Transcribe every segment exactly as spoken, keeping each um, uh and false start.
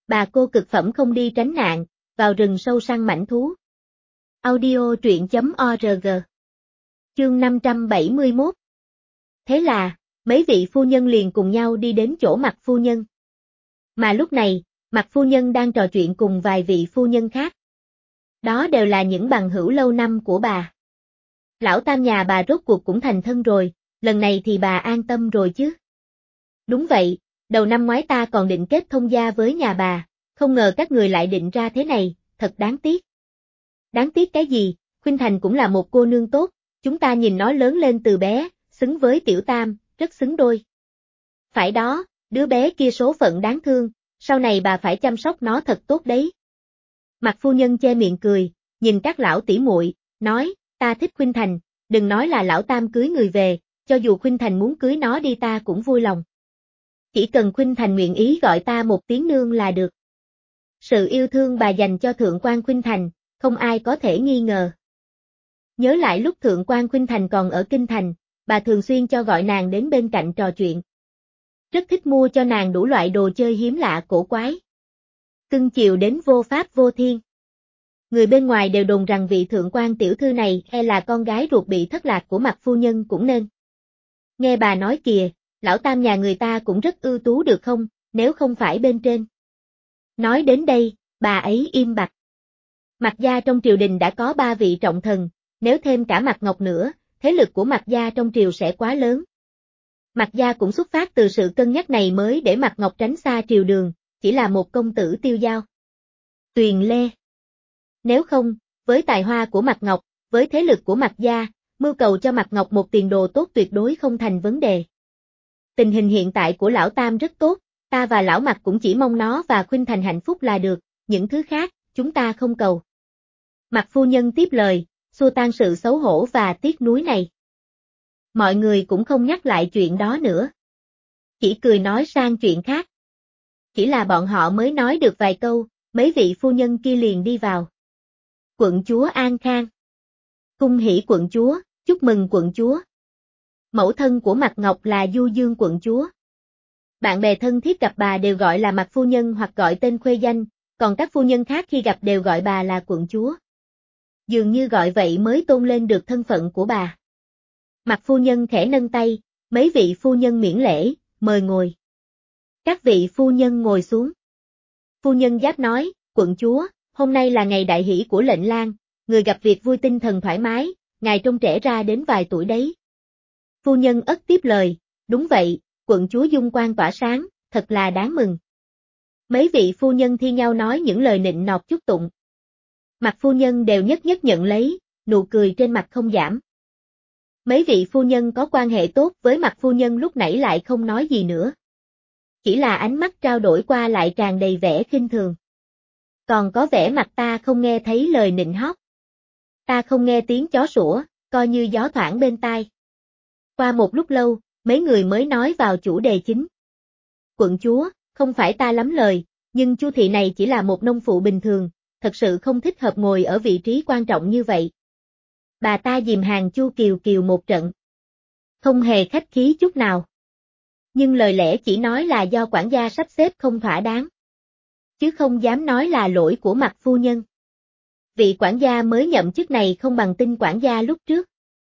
Bà cô cực phẩm không đi tránh nạn, vào rừng sâu săn mãnh thú. Audio truyện chấm org. Chương năm trăm bảy mươi mốt. Thế là, mấy vị phu nhân liền cùng nhau đi đến chỗ Mạc phu nhân. Mà lúc này, Mạc phu nhân đang trò chuyện cùng vài vị phu nhân khác. Đó đều là những bằng hữu lâu năm của bà. Lão tam nhà bà rốt cuộc cũng thành thân rồi, lần này thì bà an tâm rồi chứ. Đúng vậy, đầu năm ngoái ta còn định kết thông gia với nhà bà, không ngờ các người lại định ra thế này, thật đáng tiếc. Đáng tiếc cái gì, Khuynh Thành cũng là một cô nương tốt, chúng ta nhìn nó lớn lên từ bé, xứng với tiểu tam, rất xứng đôi. Phải đó, đứa bé kia số phận đáng thương, sau này bà phải chăm sóc nó thật tốt đấy. Mạc phu nhân che miệng cười, nhìn các lão tỷ muội, nói, ta thích Khuynh Thành, đừng nói là lão tam cưới người về, cho dù Khuynh Thành muốn cưới nó đi ta cũng vui lòng. Chỉ cần Khuynh Thành nguyện ý gọi ta một tiếng nương là được. Sự yêu thương bà dành cho thượng quan Khuynh Thành, không ai có thể nghi ngờ. Nhớ lại lúc thượng quan Khuynh Thành còn ở Kinh Thành, bà thường xuyên cho gọi nàng đến bên cạnh trò chuyện. Rất thích mua cho nàng đủ loại đồ chơi hiếm lạ cổ quái. Cưng chiều đến vô pháp vô thiên. Người bên ngoài đều đồn rằng vị thượng quan tiểu thư này e là con gái ruột bị thất lạc của Mạc phu nhân cũng nên. Nghe bà nói kìa, lão tam nhà người ta cũng rất ưu tú được không, nếu không phải bên trên. Nói đến đây, bà ấy im bặt. Mạc gia trong triều đình đã có ba vị trọng thần, nếu thêm cả Mạc Ngọc nữa, thế lực của Mạc gia trong triều sẽ quá lớn. Mạc gia cũng xuất phát từ sự cân nhắc này mới để Mạc Ngọc tránh xa triều đường, chỉ là một công tử tiêu dao. Tuyền Lê. Nếu không, với tài hoa của Mạc Ngọc, với thế lực của Mạc gia, mưu cầu cho Mạc Ngọc một tiền đồ tốt tuyệt đối không thành vấn đề. Tình hình hiện tại của lão tam rất tốt, ta và lão Mạc cũng chỉ mong nó và Khuynh Thành hạnh phúc là được, những thứ khác, chúng ta không cầu. Mạc phu nhân tiếp lời, xua tan sự xấu hổ và tiếc nuối này. Mọi người cũng không nhắc lại chuyện đó nữa. Chỉ cười nói sang chuyện khác. Chỉ là bọn họ mới nói được vài câu, mấy vị phu nhân kia liền đi vào. Quận chúa An Khang. Cung hỷ quận chúa, chúc mừng quận chúa. Mẫu thân của Mạc Ngọc là Du Dương quận chúa. Bạn bè thân thiết gặp bà đều gọi là Mạc phu nhân hoặc gọi tên khuê danh, còn các phu nhân khác khi gặp đều gọi bà là quận chúa. Dường như gọi vậy mới tôn lên được thân phận của bà. Mạc phu nhân khẽ nâng tay, mấy vị phu nhân miễn lễ, mời ngồi. Các vị phu nhân ngồi xuống. Phu nhân Giáp nói, quận chúa, hôm nay là ngày đại hỷ của lệnh lang, người gặp việc vui tinh thần thoải mái, ngài trông trẻ ra đến vài tuổi đấy. Phu nhân Ất tiếp lời, đúng vậy, quận chúa dung quang tỏa sáng, thật là đáng mừng. Mấy vị phu nhân thi nhau nói những lời nịnh nọt chúc tụng. Mạc phu nhân đều nhất nhất nhận lấy, nụ cười trên mặt không giảm. Mấy vị phu nhân có quan hệ tốt với Mạc phu nhân lúc nãy lại không nói gì nữa. Chỉ là ánh mắt trao đổi qua lại tràn đầy vẻ khinh thường. Còn có vẻ mặt ta không nghe thấy lời nịnh hót. Ta không nghe tiếng chó sủa, coi như gió thoảng bên tai. Qua một lúc lâu, mấy người mới nói vào chủ đề chính. Quận chúa, không phải ta lắm lời, nhưng Chu thị này chỉ là một nông phụ bình thường, thật sự không thích hợp ngồi ở vị trí quan trọng như vậy. Bà ta dìm hàng Chu Kiều Kiều một trận. Không hề khách khí chút nào. Nhưng lời lẽ chỉ nói là do quản gia sắp xếp không thỏa đáng. Chứ không dám nói là lỗi của Mạc phu nhân. Vị quản gia mới nhậm chức này không bằng Tinh quản gia lúc trước.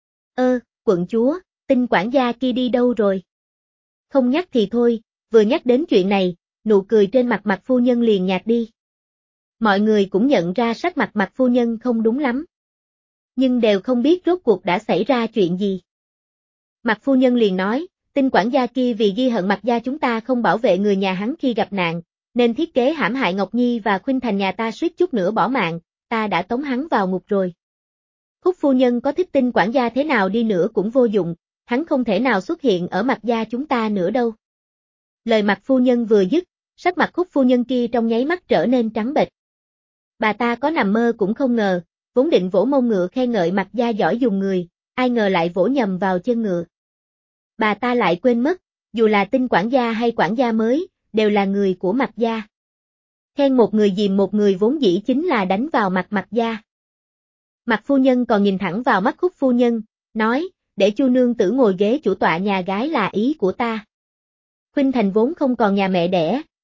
Ơ, quận chúa, Tinh quản gia kia đi đâu rồi? Không nhắc thì thôi, vừa nhắc đến chuyện này, nụ cười trên mặt Mạc phu nhân liền nhạt đi. Mọi người cũng nhận ra sắc mặt Mạc phu nhân không đúng lắm. Nhưng đều không biết rốt cuộc đã xảy ra chuyện gì. Mạc phu nhân liền nói, Tinh quản gia kia vì ghi hận Mạc gia chúng ta không bảo vệ người nhà hắn khi gặp nạn, nên thiết kế hãm hại Ngọc Nhi và Khuynh Thành nhà ta suýt chút nữa bỏ mạng, ta đã tống hắn vào ngục rồi. Khúc phu nhân có thích Tinh quản gia thế nào đi nữa cũng vô dụng, hắn không thể nào xuất hiện ở Mạc gia chúng ta nữa đâu. Lời Mạc phu nhân vừa dứt, sắc mặt Khúc phu nhân kia trong nháy mắt trở nên trắng bệch. Bà ta có nằm mơ cũng không ngờ, vốn định vỗ mông ngựa khen ngợi Mạc gia giỏi dùng người, ai ngờ lại vỗ nhầm vào chân ngựa. Bà ta lại quên mất, dù là Tinh quản gia hay quản gia mới, đều là người của Mạc gia. Khen một người dìm một người vốn dĩ chính là đánh vào mặt Mạc gia. Mạc phu nhân còn nhìn thẳng vào mắt Khúc phu nhân, nói, để Chu nương tử ngồi ghế chủ tọa nhà gái là ý của ta. Khuynh Thành vốn không còn nhà mẹ đẻ,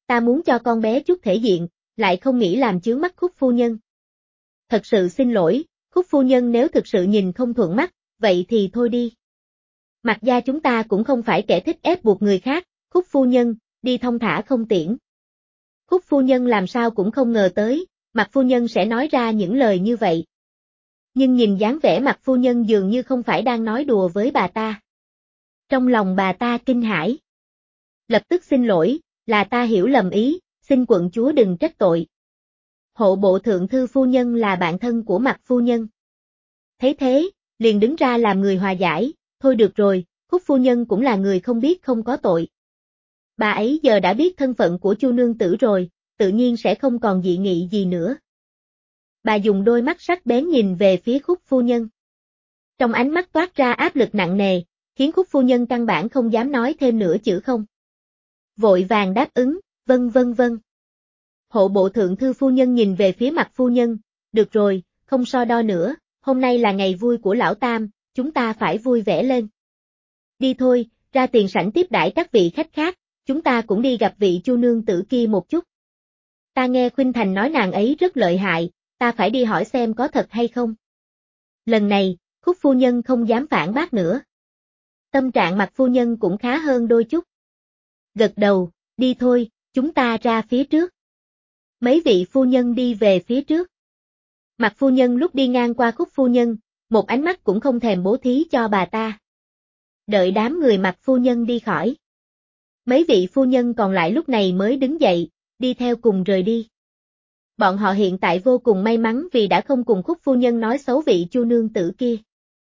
ta muốn cho con bé chút thể diện, lại không nghĩ làm chướng mắt Khúc phu nhân. Thật sự xin lỗi, Khúc phu nhân nếu thực sự nhìn không thuận mắt, vậy thì thôi đi. Mạc gia chúng ta cũng không phải kẻ thích ép buộc người khác, Khúc phu nhân, đi thông thả không tiễn. Khúc phu nhân làm sao cũng không ngờ tới, Mạc phu nhân sẽ nói ra những lời như vậy. Nhưng nhìn dáng vẻ Mạc phu nhân dường như không phải đang nói đùa với bà ta. Trong lòng bà ta kinh hãi. Lập tức xin lỗi, là ta hiểu lầm ý, xin quận chúa đừng trách tội. Hộ bộ thượng thư phu nhân là bạn thân của Mạc phu nhân. Thấy thế, liền đứng ra làm người hòa giải, thôi được rồi, Khúc phu nhân cũng là người không biết không có tội. Bà ấy giờ đã biết thân phận của Chu nương tử rồi, tự nhiên sẽ không còn dị nghị gì nữa. Bà dùng đôi mắt sắc bén nhìn về phía Khúc phu nhân. Trong ánh mắt toát ra áp lực nặng nề, khiến Khúc phu nhân căn bản không dám nói thêm nửa chữ không. Vội vàng đáp ứng, vâng vâng vâng. Hộ bộ thượng thư phu nhân nhìn về phía Mạc phu nhân, được rồi, không so đo nữa, hôm nay là ngày vui của lão Tam, chúng ta phải vui vẻ lên. Đi thôi, ra tiền sảnh tiếp đãi các vị khách khác, chúng ta cũng đi gặp vị Chu nương tử kia một chút. Ta nghe Khuynh Thành nói nàng ấy rất lợi hại, ta phải đi hỏi xem có thật hay không. Lần này, Khúc phu nhân không dám phản bác nữa. Tâm trạng Mạc phu nhân cũng khá hơn đôi chút. Gật đầu, đi thôi, chúng ta ra phía trước. Mấy vị phu nhân đi về phía trước. Mạc phu nhân lúc đi ngang qua Khúc phu nhân, một ánh mắt cũng không thèm bố thí cho bà ta. Đợi đám người Mạc phu nhân đi khỏi. Mấy vị phu nhân còn lại lúc này mới đứng dậy, đi theo cùng rời đi. Bọn họ hiện tại vô cùng may mắn vì đã không cùng Khúc phu nhân nói xấu vị Chu nương tử kia.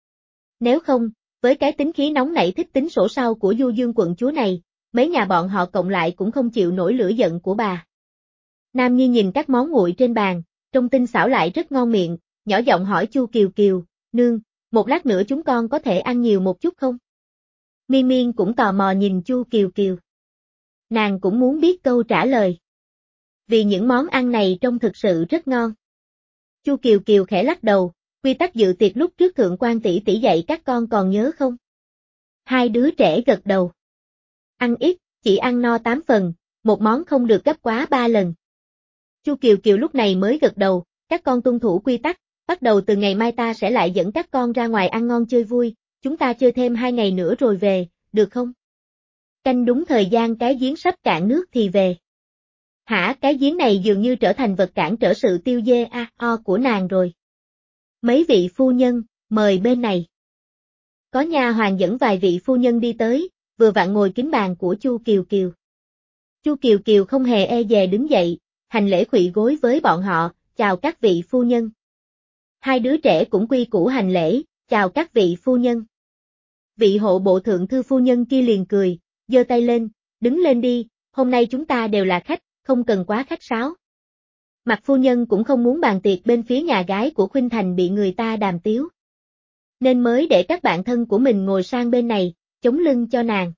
Nếu không, với cái tính khí nóng nảy thích tính sổ sau của Du Dương quận chúa này, mấy nhà bọn họ cộng lại cũng không chịu nổi lửa giận của bà. Nam Nhi nhìn các món nguội trên bàn, trông tinh xảo lại rất ngon miệng, nhỏ giọng hỏi Chu Kiều Kiều, nương, một lát nữa chúng con có thể ăn nhiều một chút không? Miên Miên cũng tò mò nhìn Chu Kiều Kiều. Nàng cũng muốn biết câu trả lời. Vì những món ăn này trông thực sự rất ngon. Chu Kiều Kiều khẽ lắc đầu, quy tắc dự tiệc lúc trước thượng quan tỷ tỷ dạy các con còn nhớ không? Hai đứa trẻ gật đầu. Ăn ít, chỉ ăn no tám phần, một món không được gấp quá ba lần. Chu Kiều Kiều lúc này mới gật đầu, các con tuân thủ quy tắc, bắt đầu từ ngày mai ta sẽ lại dẫn các con ra ngoài ăn ngon chơi vui, chúng ta chơi thêm hai ngày nữa rồi về, được không? Canh đúng thời gian cái giếng sắp cạn nước thì về. Hả, cái giếng này dường như trở thành vật cản trở sự tiêu dê a o của nàng rồi. Mấy vị phu nhân, mời bên này. Có nha hoàn dẫn vài vị phu nhân đi tới, vừa vặn ngồi kín bàn của Chu Kiều Kiều. Chu Kiều Kiều không hề e dè đứng dậy, hành lễ khuỵu gối với bọn họ, chào các vị phu nhân. Hai đứa trẻ cũng quy củ hành lễ, chào các vị phu nhân. Vị hộ bộ thượng thư phu nhân kia liền cười, giơ tay lên, đứng lên đi, hôm nay chúng ta đều là khách, không cần quá khách sáo. Mạc phu nhân cũng không muốn bàn tiệc bên phía nhà gái của Khuynh Thành bị người ta đàm tiếu. Nên mới để các bạn thân của mình ngồi sang bên này, chống lưng cho nàng.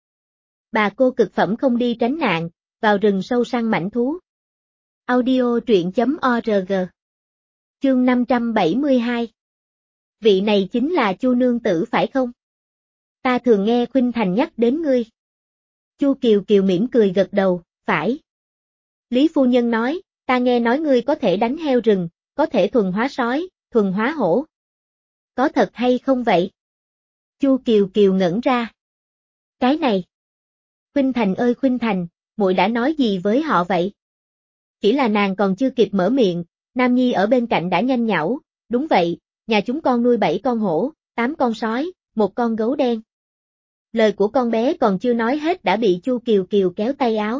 Bà cô cực phẩm không đi tránh nạn, vào rừng sâu săn mãnh thú. Audio truyện chấm org. Chương năm trăm bảy mươi hai. Vị này chính là Chu nương tử phải không? Ta thường nghe Khuynh Thành nhắc đến ngươi. Chu Kiều Kiều mỉm cười gật đầu, phải. Lý phu nhân nói, ta nghe nói ngươi có thể đánh heo rừng, có thể thuần hóa sói, thuần hóa hổ. Có thật hay không vậy? Chu Kiều Kiều ngẩn ra. Cái này. Khuynh Thành ơi Khuynh Thành, muội đã nói gì với họ vậy? Chỉ là nàng còn chưa kịp mở miệng, Nam Nhi ở bên cạnh đã nhanh nhảu, đúng vậy, nhà chúng con nuôi bảy con hổ, tám con sói, một con gấu đen. Lời của con bé còn chưa nói hết đã bị Chu Kiều Kiều kéo tay áo.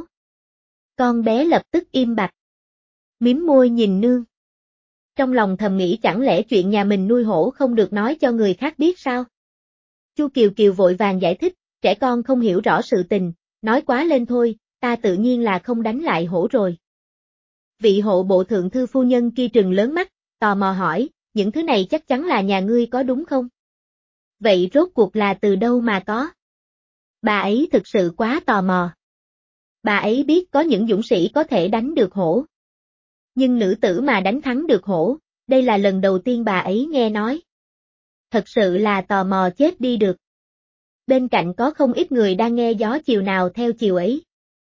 Con bé lập tức im bặt. Mím môi nhìn nương. Trong lòng thầm nghĩ chẳng lẽ chuyện nhà mình nuôi hổ không được nói cho người khác biết sao? Chu Kiều Kiều vội vàng giải thích, trẻ con không hiểu rõ sự tình, nói quá lên thôi, ta tự nhiên là không đánh lại hổ rồi. Vị hộ bộ thượng thư phu nhân kia trừng lớn mắt, tò mò hỏi, những thứ này chắc chắn là nhà ngươi có đúng không? Vậy rốt cuộc là từ đâu mà có? Bà ấy thực sự quá tò mò. Bà ấy biết có những dũng sĩ có thể đánh được hổ. Nhưng nữ tử mà đánh thắng được hổ, đây là lần đầu tiên bà ấy nghe nói. Thật sự là tò mò chết đi được. Bên cạnh có không ít người đang nghe gió chiều nào theo chiều ấy.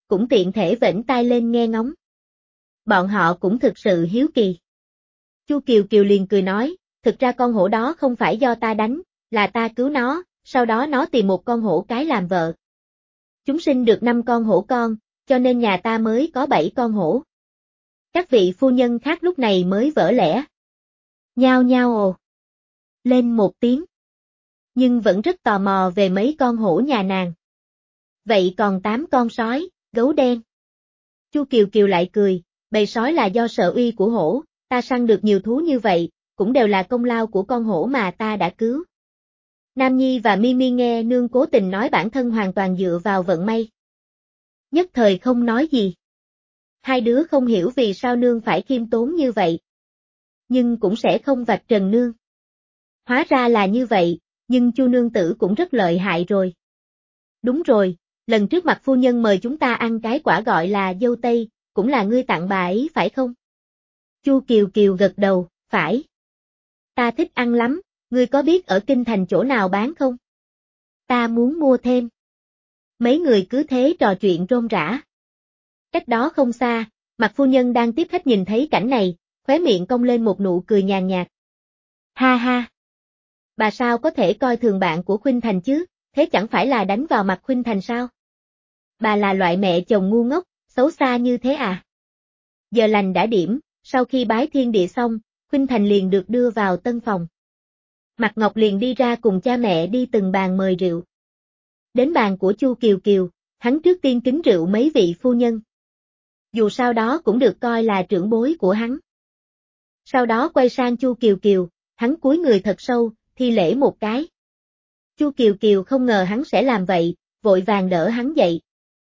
cũng tiện thể vểnh tai lên nghe ngóng. Bọn họ cũng thực sự hiếu kỳ. Chu Kiều Kiều liền cười nói, thực ra con hổ đó không phải do ta đánh, là ta cứu nó, sau đó nó tìm một con hổ cái làm vợ. Chúng sinh được năm con hổ con, cho nên nhà ta mới có bảy con hổ. Các vị phu nhân khác lúc này mới vỡ lẽ. Nhao nhao ồ. Lên một tiếng. Nhưng vẫn rất tò mò về mấy con hổ nhà nàng. Vậy còn tám con sói, gấu đen. Chu Kiều Kiều lại cười, bầy sói là do sợ uy của hổ, ta săn được nhiều thú như vậy, cũng đều là công lao của con hổ mà ta đã cứu. Nam Nhi và Mi Mi nghe nương cố tình nói bản thân hoàn toàn dựa vào vận may. Nhất thời không nói gì. Hai đứa không hiểu vì sao nương phải khiêm tốn như vậy. Nhưng cũng sẽ không vạch trần nương. Hóa ra là như vậy, nhưng Chu nương tử cũng rất lợi hại rồi. Đúng rồi, lần trước mặt phu nhân mời chúng ta ăn cái quả gọi là dâu tây, cũng là ngươi tặng bà ấy phải không? Chu Kiều Kiều gật đầu, phải. Ta thích ăn lắm, ngươi có biết ở kinh thành chỗ nào bán không? Ta muốn mua thêm. Mấy người cứ thế trò chuyện rôm rả. Cách đó không xa, mặt phu nhân đang tiếp khách nhìn thấy cảnh này, khóe miệng cong lên một nụ cười nhàn nhạt. Ha ha! Bà sao có thể coi thường bạn của Khuynh Thành chứ, thế chẳng phải là đánh vào mặt Khuynh Thành sao? Bà là loại mẹ chồng ngu ngốc, xấu xa như thế à? Giờ lành đã điểm, sau khi bái thiên địa xong, Khuynh Thành liền được đưa vào tân phòng. Mạc Ngọc liền đi ra cùng cha mẹ đi từng bàn mời rượu. Đến bàn của Chu Kiều Kiều, hắn trước tiên kính rượu mấy vị phu nhân. Dù sao đó cũng được coi là trưởng bối của hắn. Sau đó quay sang Chu Kiều Kiều, hắn cúi người thật sâu, thi lễ một cái. Chu Kiều Kiều không ngờ hắn sẽ làm vậy, vội vàng đỡ hắn dậy.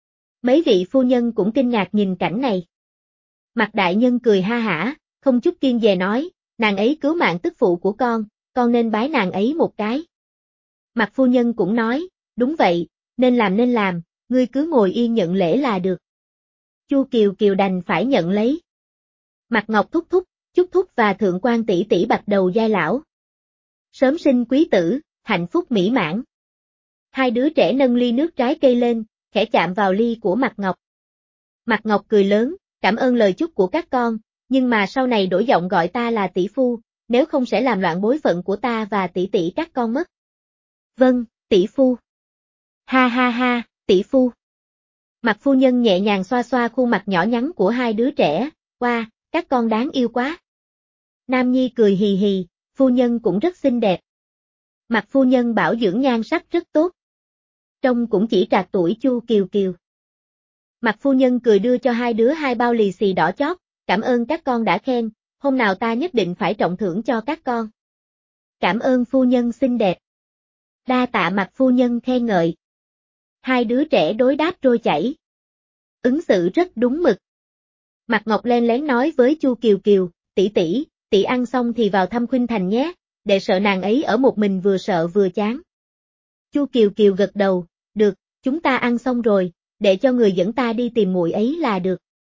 Mấy vị phu nhân cũng kinh ngạc nhìn cảnh này. Mạc đại nhân cười ha hả, không chút kiêng dè nói, nàng ấy cứu mạng tức phụ của con, con nên bái nàng ấy một cái. Mạc phu nhân cũng nói, đúng vậy, nên làm nên làm, ngươi cứ ngồi yên nhận lễ là được. Chu Kiều Kiều đành phải nhận lấy. Mạc Ngọc thúc thúc, chúc thúc và thượng quan tỷ tỷ bạch đầu giai lão. Sớm sinh quý tử, hạnh phúc mỹ mãn. Hai đứa trẻ nâng ly nước trái cây lên, khẽ chạm vào ly của Mạc Ngọc. Mạc Ngọc cười lớn, cảm ơn lời chúc của các con, nhưng mà sau này đổi giọng gọi ta là tỷ phu, nếu không sẽ làm loạn bối phận của ta và tỷ tỷ các con mất. Vâng, tỷ phu. Ha ha ha, tỷ phu. Mạc phu nhân nhẹ nhàng xoa xoa khuôn mặt nhỏ nhắn của hai đứa trẻ, wow, các con đáng yêu quá. Nam Nhi cười hì hì, phu nhân cũng rất xinh đẹp. Mạc phu nhân bảo dưỡng nhan sắc rất tốt. Trông cũng chỉ trạc tuổi Chu Kiều Kiều. Mạc phu nhân cười đưa cho hai đứa hai bao lì xì đỏ chót, cảm ơn các con đã khen, hôm nào ta nhất định phải trọng thưởng cho các con. Cảm ơn phu nhân xinh đẹp. Đa tạ Mạc phu nhân khen ngợi. Hai đứa trẻ đối đáp trôi chảy. Ứng xử rất đúng mực. Mạc Ngọc len lén nói với Chu Kiều Kiều, tỷ tỷ, tỷ ăn xong thì vào thăm Khuynh Thành nhé, để sợ nàng ấy ở một mình vừa sợ vừa chán. Chu Kiều Kiều gật đầu, được, chúng ta ăn xong rồi, để cho người dẫn ta đi tìm muội ấy là được.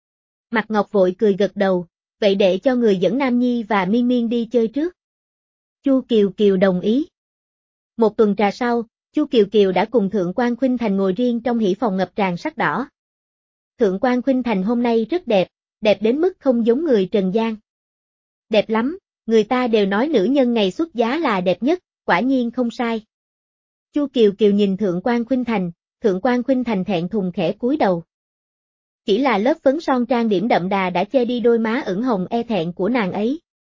Mạc Ngọc vội cười gật đầu, vậy để cho người dẫn Nam Nhi và Miên Miên đi chơi trước. Chu Kiều Kiều đồng ý. Một tuần trà sau, Chu Kiều Kiều đã cùng Thượng quan Khuynh Thành ngồi riêng trong hỉ phòng ngập tràn sắc đỏ. Thượng quan Khuynh Thành hôm nay rất đẹp, đẹp đến mức không giống người trần gian. Đẹp lắm, người ta đều nói nữ nhân ngày xuất giá là đẹp nhất, quả nhiên không sai. Chu Kiều Kiều nhìn Thượng quan Khuynh Thành, Thượng quan Khuynh Thành thẹn thùng khẽ cúi đầu. Chỉ là lớp phấn son trang điểm đậm đà đã che đi đôi má ửng hồng e thẹn của nàng ấy.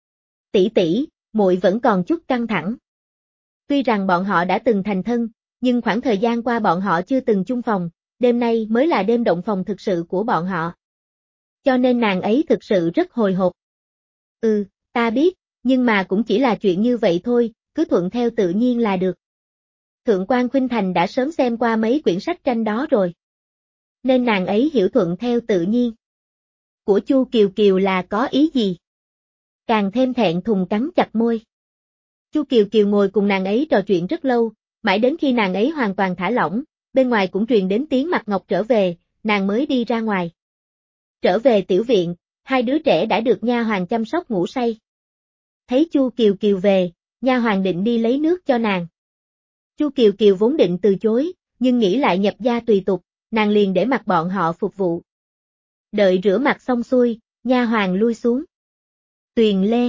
Tỷ tỷ, muội vẫn còn chút căng thẳng. Tuy rằng bọn họ đã từng thành thân, nhưng khoảng thời gian qua bọn họ chưa từng chung phòng, đêm nay mới là đêm động phòng thực sự của bọn họ. Cho nên nàng ấy thực sự rất hồi hộp. Ừ, ta biết, nhưng mà cũng chỉ là chuyện như vậy thôi, cứ thuận theo tự nhiên là được. Thượng quan Khuynh Thành đã sớm xem qua mấy quyển sách tranh đó rồi. Nên nàng ấy hiểu thuận theo tự nhiên. Của Chu Kiều Kiều là có ý gì? Càng thêm thẹn thùng cắn chặt môi. Chu Kiều Kiều ngồi cùng nàng ấy trò chuyện rất lâu, mãi đến khi nàng ấy hoàn toàn thả lỏng, bên ngoài cũng truyền đến tiếng Mạc Ngọc trở về, nàng mới đi ra ngoài. Trở về tiểu viện, hai đứa trẻ đã được nha hoàn chăm sóc ngủ say. Thấy Chu Kiều Kiều về, nha hoàn định đi lấy nước cho nàng. Chu Kiều Kiều vốn định từ chối, nhưng nghĩ lại nhập gia tùy tục, nàng liền để mặc bọn họ phục vụ. Đợi rửa mặt xong xuôi, nha hoàn lui xuống. Tuyền Lê.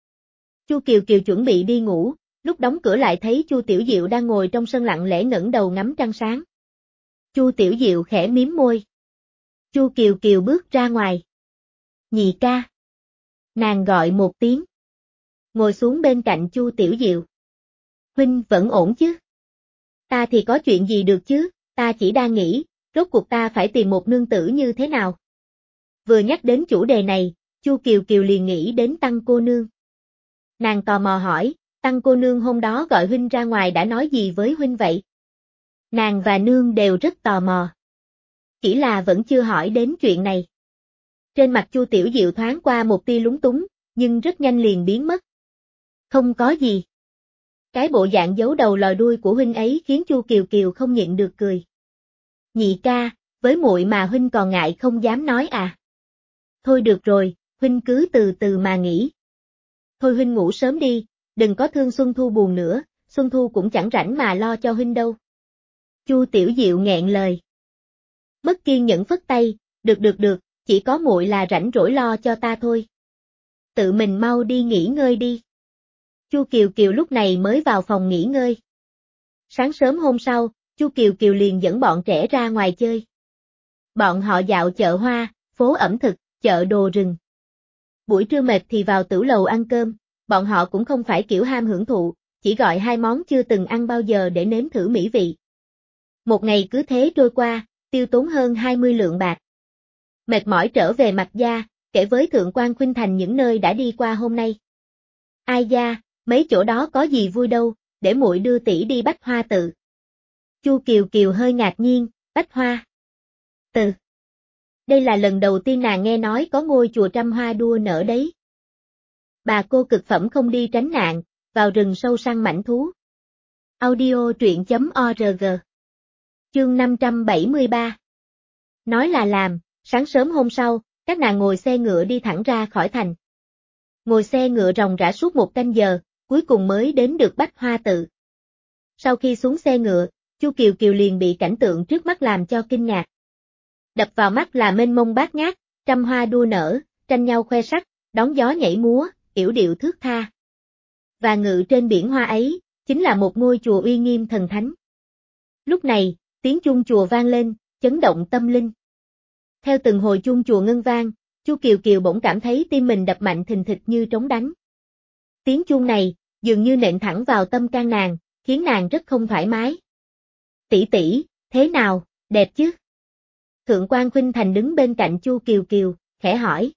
Chu Kiều Kiều chuẩn bị đi ngủ, lúc đóng cửa lại thấy Chu Tiểu Diệu đang ngồi trong sân lặng lẽ ngẩng đầu ngắm trăng sáng. Chu Tiểu Diệu khẽ miếm môi. Chu Kiều Kiều bước ra ngoài. Nhị ca. Nàng gọi một tiếng. Ngồi xuống bên cạnh Chu Tiểu Diệu. Huynh vẫn ổn chứ? Ta thì có chuyện gì được chứ, ta chỉ đang nghĩ, rốt cuộc ta phải tìm một nương tử như thế nào. Vừa nhắc đến chủ đề này, Chu Kiều Kiều liền nghĩ đến Tăng cô nương. Nàng tò mò hỏi, Tăng cô nương hôm đó gọi huynh ra ngoài đã nói gì với huynh vậy? Nàng và nương đều rất tò mò. Chỉ là vẫn chưa hỏi đến chuyện này. Trên mặt Chu Tiểu Diệu thoáng qua một tia lúng túng, nhưng rất nhanh liền biến mất. Không có gì. Cái bộ dạng giấu đầu lòi đuôi của huynh ấy khiến Chu Kiều Kiều không nhịn được cười. Nhị ca, với muội mà huynh còn ngại không dám nói à? Thôi được rồi, huynh cứ từ từ mà nghĩ. Thôi huynh ngủ sớm đi, đừng có thương Xuân Thu buồn nữa, Xuân Thu cũng chẳng rảnh mà lo cho huynh đâu. Chu Tiểu Diệu nghẹn lời. Mất kiên nhẫn phất tay, được được được, chỉ có muội là rảnh rỗi lo cho ta thôi. Tự mình mau đi nghỉ ngơi đi. Chu Kiều Kiều lúc này mới vào phòng nghỉ ngơi. Sáng sớm hôm sau, Chu Kiều Kiều liền dẫn bọn trẻ ra ngoài chơi. Bọn họ dạo chợ hoa, phố ẩm thực, chợ đồ rừng. Buổi trưa mệt thì vào tửu lầu ăn cơm, bọn họ cũng không phải kiểu ham hưởng thụ, chỉ gọi hai món chưa từng ăn bao giờ để nếm thử mỹ vị. Một ngày cứ thế trôi qua, tiêu tốn hơn hai mươi lượng bạc. Mệt mỏi trở về Mạc gia, kể với Thượng quan Khuynh Thành những nơi đã đi qua hôm nay. Ai da, mấy chỗ đó có gì vui đâu, để muội đưa tỷ đi Bách Hoa Tự. Chu Kiều Kiều hơi ngạc nhiên, Bách Hoa Tự. Đây là lần đầu tiên nàng nghe nói có ngôi chùa trăm hoa đua nở đấy. Bà cô cực phẩm không đi tránh nạn, vào rừng sâu săn mãnh thú. Audio truyện chấm org. Chương năm trăm bảy mươi ba. Nói là làm, sáng sớm hôm sau, các nàng ngồi xe ngựa đi thẳng ra khỏi thành. Ngồi xe ngựa ròng rã suốt một canh giờ, cuối cùng mới đến được Bách Hoa Tự. Sau khi xuống xe ngựa, Chu Kiều Kiều liền bị cảnh tượng trước mắt làm cho kinh ngạc. Đập vào mắt là mênh mông bát ngát, trăm hoa đua nở, tranh nhau khoe sắc, đón gió nhảy múa, yểu điệu thướt tha. Và ngự trên biển hoa ấy, chính là một ngôi chùa uy nghiêm thần thánh. Lúc này, tiếng chuông chùa vang lên, chấn động tâm linh. Theo từng hồi chuông chùa ngân vang, Chu Kiều Kiều bỗng cảm thấy tim mình đập mạnh thình thịch như trống đánh. Tiếng chuông này, dường như nện thẳng vào tâm can nàng, khiến nàng rất không thoải mái. Tỷ tỷ, thế nào, đẹp chứ? Thượng quan Khuynh Thành đứng bên cạnh Chu Kiều Kiều, khẽ hỏi.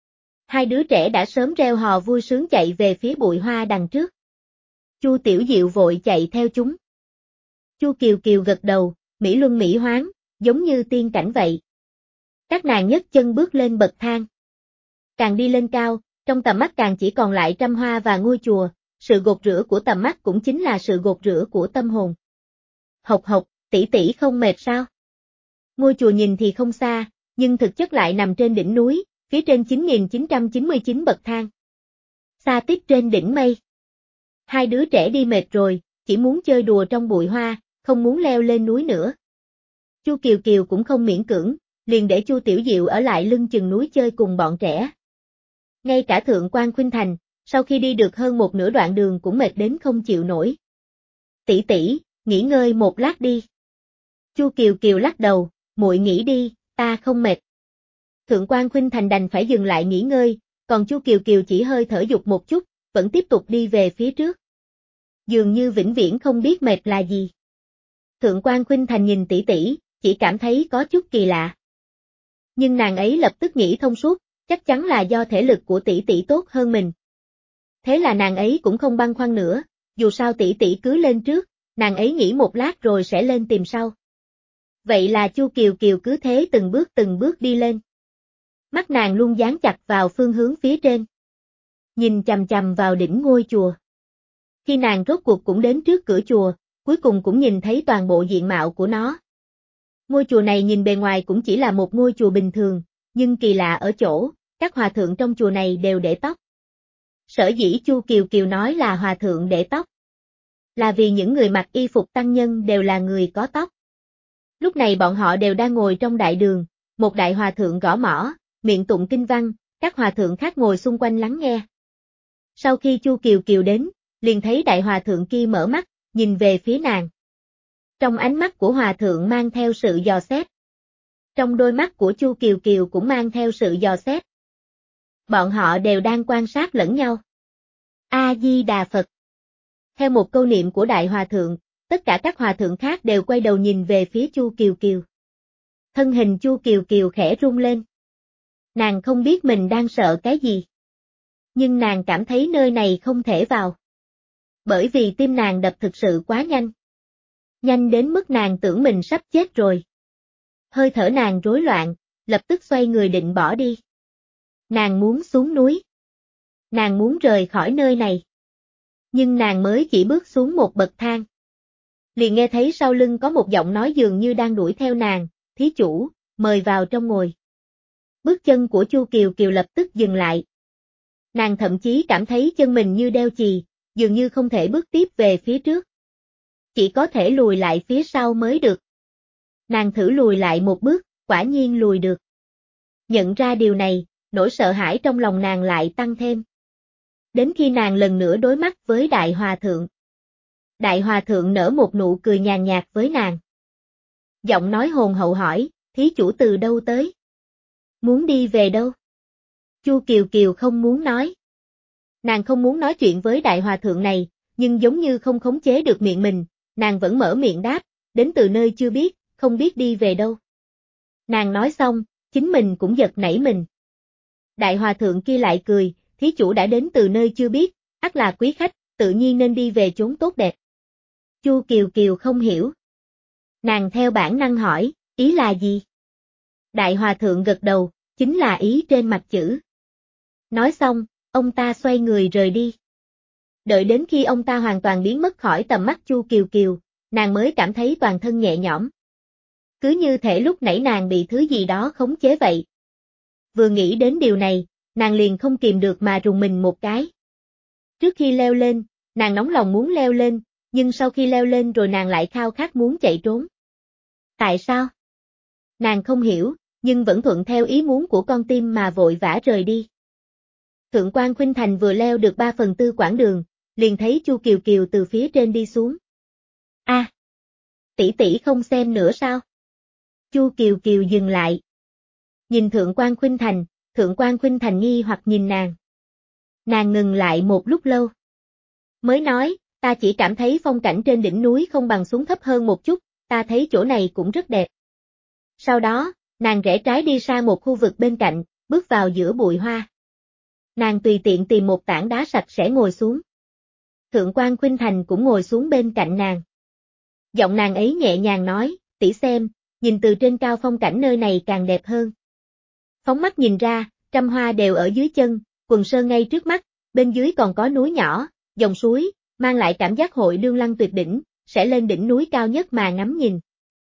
Hai đứa trẻ đã sớm reo hò vui sướng chạy về phía bụi hoa đằng trước. Chu Tiểu Diệu vội chạy theo chúng. Chu Kiều Kiều gật đầu, mỹ luân mỹ hoáng, giống như tiên cảnh vậy. Các nàng nhấc chân bước lên bậc thang. Càng đi lên cao, trong tầm mắt càng chỉ còn lại trăm hoa và ngôi chùa, sự gột rửa của tầm mắt cũng chính là sự gột rửa của tâm hồn. Hộc hộc, tỷ tỷ không mệt sao? Ngôi chùa nhìn thì không xa, nhưng thực chất lại nằm trên đỉnh núi, phía trên chín nghìn chín trăm chín mươi chín bậc thang. Xa tít trên đỉnh mây. Hai đứa trẻ đi mệt rồi, chỉ muốn chơi đùa trong bụi hoa, không muốn leo lên núi nữa. Chu Kiều Kiều cũng không miễn cưỡng, liền để Chu Tiểu Diệu ở lại lưng chừng núi chơi cùng bọn trẻ. Ngay cả Thượng quan Khuynh Thành, sau khi đi được hơn một nửa đoạn đường cũng mệt đến không chịu nổi. Tỷ tỷ, nghỉ ngơi một lát đi. Chu Kiều Kiều lắc đầu, muội nghỉ đi, ta không mệt. Thượng quan Khuynh Thành đành phải dừng lại nghỉ ngơi, còn Chu Kiều Kiều chỉ hơi thở dục một chút, vẫn tiếp tục đi về phía trước. Dường như vĩnh viễn không biết mệt là gì. Thượng quan Khuynh Thành nhìn tỷ tỷ, chỉ cảm thấy có chút kỳ lạ. Nhưng nàng ấy lập tức nghĩ thông suốt, chắc chắn là do thể lực của tỷ tỷ tốt hơn mình. Thế là nàng ấy cũng không băn khoăn nữa, dù sao tỷ tỷ cứ lên trước, nàng ấy nghỉ một lát rồi sẽ lên tìm sau. Vậy là Chu Kiều Kiều cứ thế từng bước từng bước đi lên. Mắt nàng luôn dán chặt vào phương hướng phía trên. Nhìn chằm chằm vào đỉnh ngôi chùa. Khi nàng rốt cuộc cũng đến trước cửa chùa, cuối cùng cũng nhìn thấy toàn bộ diện mạo của nó. Ngôi chùa này nhìn bề ngoài cũng chỉ là một ngôi chùa bình thường, nhưng kỳ lạ ở chỗ, các hòa thượng trong chùa này đều để tóc. Sở dĩ Chu Kiều Kiều nói là hòa thượng để tóc, là vì những người mặc y phục tăng nhân đều là người có tóc. Lúc này bọn họ đều đang ngồi trong đại đường, một đại hòa thượng gõ mõ, miệng tụng kinh văn, các hòa thượng khác ngồi xung quanh lắng nghe. Sau khi Chu Kiều Kiều đến, liền thấy đại hòa thượng kia mở mắt, nhìn về phía nàng. Trong ánh mắt của hòa thượng mang theo sự dò xét. Trong đôi mắt của Chu Kiều Kiều cũng mang theo sự dò xét. Bọn họ đều đang quan sát lẫn nhau. A-di-đà Phật. Theo một câu niệm của đại hòa thượng, tất cả các hòa thượng khác đều quay đầu nhìn về phía Chu Kiều Kiều. Thân hình Chu Kiều Kiều khẽ rung lên. Nàng không biết mình đang sợ cái gì. Nhưng nàng cảm thấy nơi này không thể vào. Bởi vì tim nàng đập thực sự quá nhanh. Nhanh đến mức nàng tưởng mình sắp chết rồi. Hơi thở nàng rối loạn, lập tức xoay người định bỏ đi. Nàng muốn xuống núi. Nàng muốn rời khỏi nơi này. Nhưng nàng mới chỉ bước xuống một bậc thang. Liền nghe thấy sau lưng có một giọng nói dường như đang đuổi theo nàng, thí chủ, mời vào trong ngồi. Bước chân của Chu Kiều Kiều lập tức dừng lại. Nàng thậm chí cảm thấy chân mình như đeo chì, dường như không thể bước tiếp về phía trước. Chỉ có thể lùi lại phía sau mới được. Nàng thử lùi lại một bước, quả nhiên lùi được. Nhận ra điều này, nỗi sợ hãi trong lòng nàng lại tăng thêm. Đến khi nàng lần nữa đối mắt với Đại Hòa Thượng. Đại Hòa Thượng nở một nụ cười nhàn nhạt với nàng. Giọng nói hồn hậu hỏi, thí chủ từ đâu tới? Muốn đi về đâu? Chu Kiều Kiều không muốn nói. Nàng không muốn nói chuyện với Đại Hòa Thượng này, nhưng giống như không khống chế được miệng mình, nàng vẫn mở miệng đáp, đến từ nơi chưa biết, không biết đi về đâu. Nàng nói xong, chính mình cũng giật nảy mình. Đại Hòa Thượng kia lại cười, thí chủ đã đến từ nơi chưa biết, ắt là quý khách, tự nhiên nên đi về chốn tốt đẹp. Chu Kiều Kiều không hiểu. Nàng theo bản năng hỏi, ý là gì? Đại Hòa Thượng gật đầu, chính là ý trên mặt chữ. Nói xong, ông ta xoay người rời đi. Đợi đến khi ông ta hoàn toàn biến mất khỏi tầm mắt Chu Kiều Kiều, nàng mới cảm thấy toàn thân nhẹ nhõm. Cứ như thể lúc nãy nàng bị thứ gì đó khống chế vậy. Vừa nghĩ đến điều này, nàng liền không kìm được mà rùng mình một cái. Trước khi leo lên, nàng nóng lòng muốn leo lên, nhưng sau khi leo lên rồi nàng lại khao khát muốn chạy trốn. Tại sao? Nàng không hiểu, nhưng vẫn thuận theo ý muốn của con tim mà vội vã rời đi. Thượng quan Khuynh Thành vừa leo được ba phần tư quãng đường, liền thấy Chu Kiều Kiều từ phía trên đi xuống. A, à, tỷ tỷ không xem nữa sao? Chu Kiều Kiều dừng lại. Nhìn Thượng quan Khuynh Thành, Thượng quan Khuynh Thành nghi hoặc nhìn nàng. Nàng ngừng lại một lúc lâu. Mới nói, ta chỉ cảm thấy phong cảnh trên đỉnh núi không bằng xuống thấp hơn một chút, ta thấy chỗ này cũng rất đẹp. Sau đó, nàng rẽ trái đi sang một khu vực bên cạnh, bước vào giữa bụi hoa. Nàng tùy tiện tìm một tảng đá sạch sẽ ngồi xuống. Thượng quan Khuynh Thành cũng ngồi xuống bên cạnh nàng. Giọng nàng ấy nhẹ nhàng nói, tỷ xem, nhìn từ trên cao phong cảnh nơi này càng đẹp hơn. Phóng mắt nhìn ra, trăm hoa đều ở dưới chân, quần sơn ngay trước mắt, bên dưới còn có núi nhỏ, dòng suối, mang lại cảm giác hội đương lăng tuyệt đỉnh, sẽ lên đỉnh núi cao nhất mà ngắm nhìn.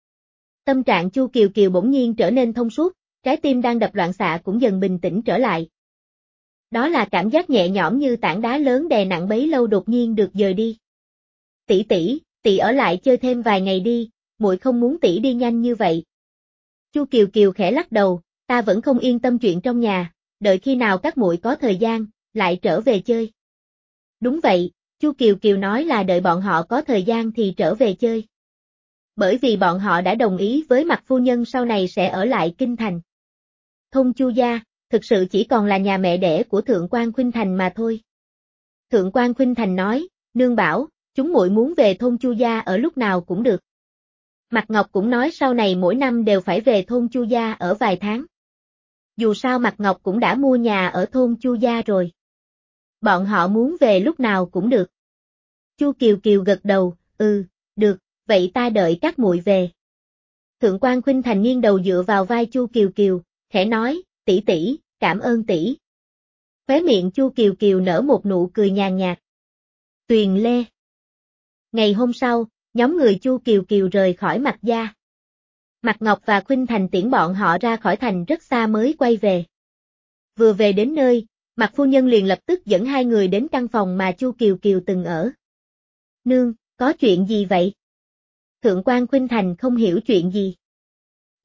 Tâm trạng Chu Kiều Kiều bỗng nhiên trở nên thông suốt, trái tim đang đập loạn xạ cũng dần bình tĩnh trở lại. Đó là cảm giác nhẹ nhõm như tảng đá lớn đè nặng bấy lâu đột nhiên được dời đi. Tỷ tỷ, tỷ ở lại chơi thêm vài ngày đi, muội không muốn tỷ đi nhanh như vậy. Chu Kiều Kiều khẽ lắc đầu, ta vẫn không yên tâm chuyện trong nhà, đợi khi nào các muội có thời gian, lại trở về chơi. Đúng vậy, Chu Kiều Kiều nói là đợi bọn họ có thời gian thì trở về chơi. Bởi vì bọn họ đã đồng ý với Mạc phu nhân sau này sẽ ở lại kinh thành. Thôn Chu gia, thực sự chỉ còn là nhà mẹ đẻ của Thượng quan Khuynh Thành mà thôi. Thượng quan Khuynh Thành nói, nương bảo, chúng muội muốn về thôn Chu gia ở lúc nào cũng được. Mạc Ngọc cũng nói sau này mỗi năm đều phải về thôn Chu gia ở vài tháng. Dù sao Mạc Ngọc cũng đã mua nhà ở thôn Chu gia rồi. Bọn họ muốn về lúc nào cũng được. Chu Kiều Kiều gật đầu, ừ, được, vậy ta đợi các muội về. Thượng quan Khuynh Thành nghiêng đầu dựa vào vai Chu Kiều Kiều, khẽ nói, tỷ tỷ, cảm ơn tỷ. Khóe miệng Chu Kiều Kiều nở một nụ cười nhàn nhạt. Tuyền Lê. Ngày hôm sau, nhóm người Chu Kiều Kiều rời khỏi Mạc gia. Mạc Ngọc và Khuynh Thành tiễn bọn họ ra khỏi thành rất xa mới quay về. Vừa về đến nơi, Mạc phu nhân liền lập tức dẫn hai người đến căn phòng mà Chu Kiều Kiều từng ở. Nương, có chuyện gì vậy? Thượng quan Khuynh Thành không hiểu chuyện gì.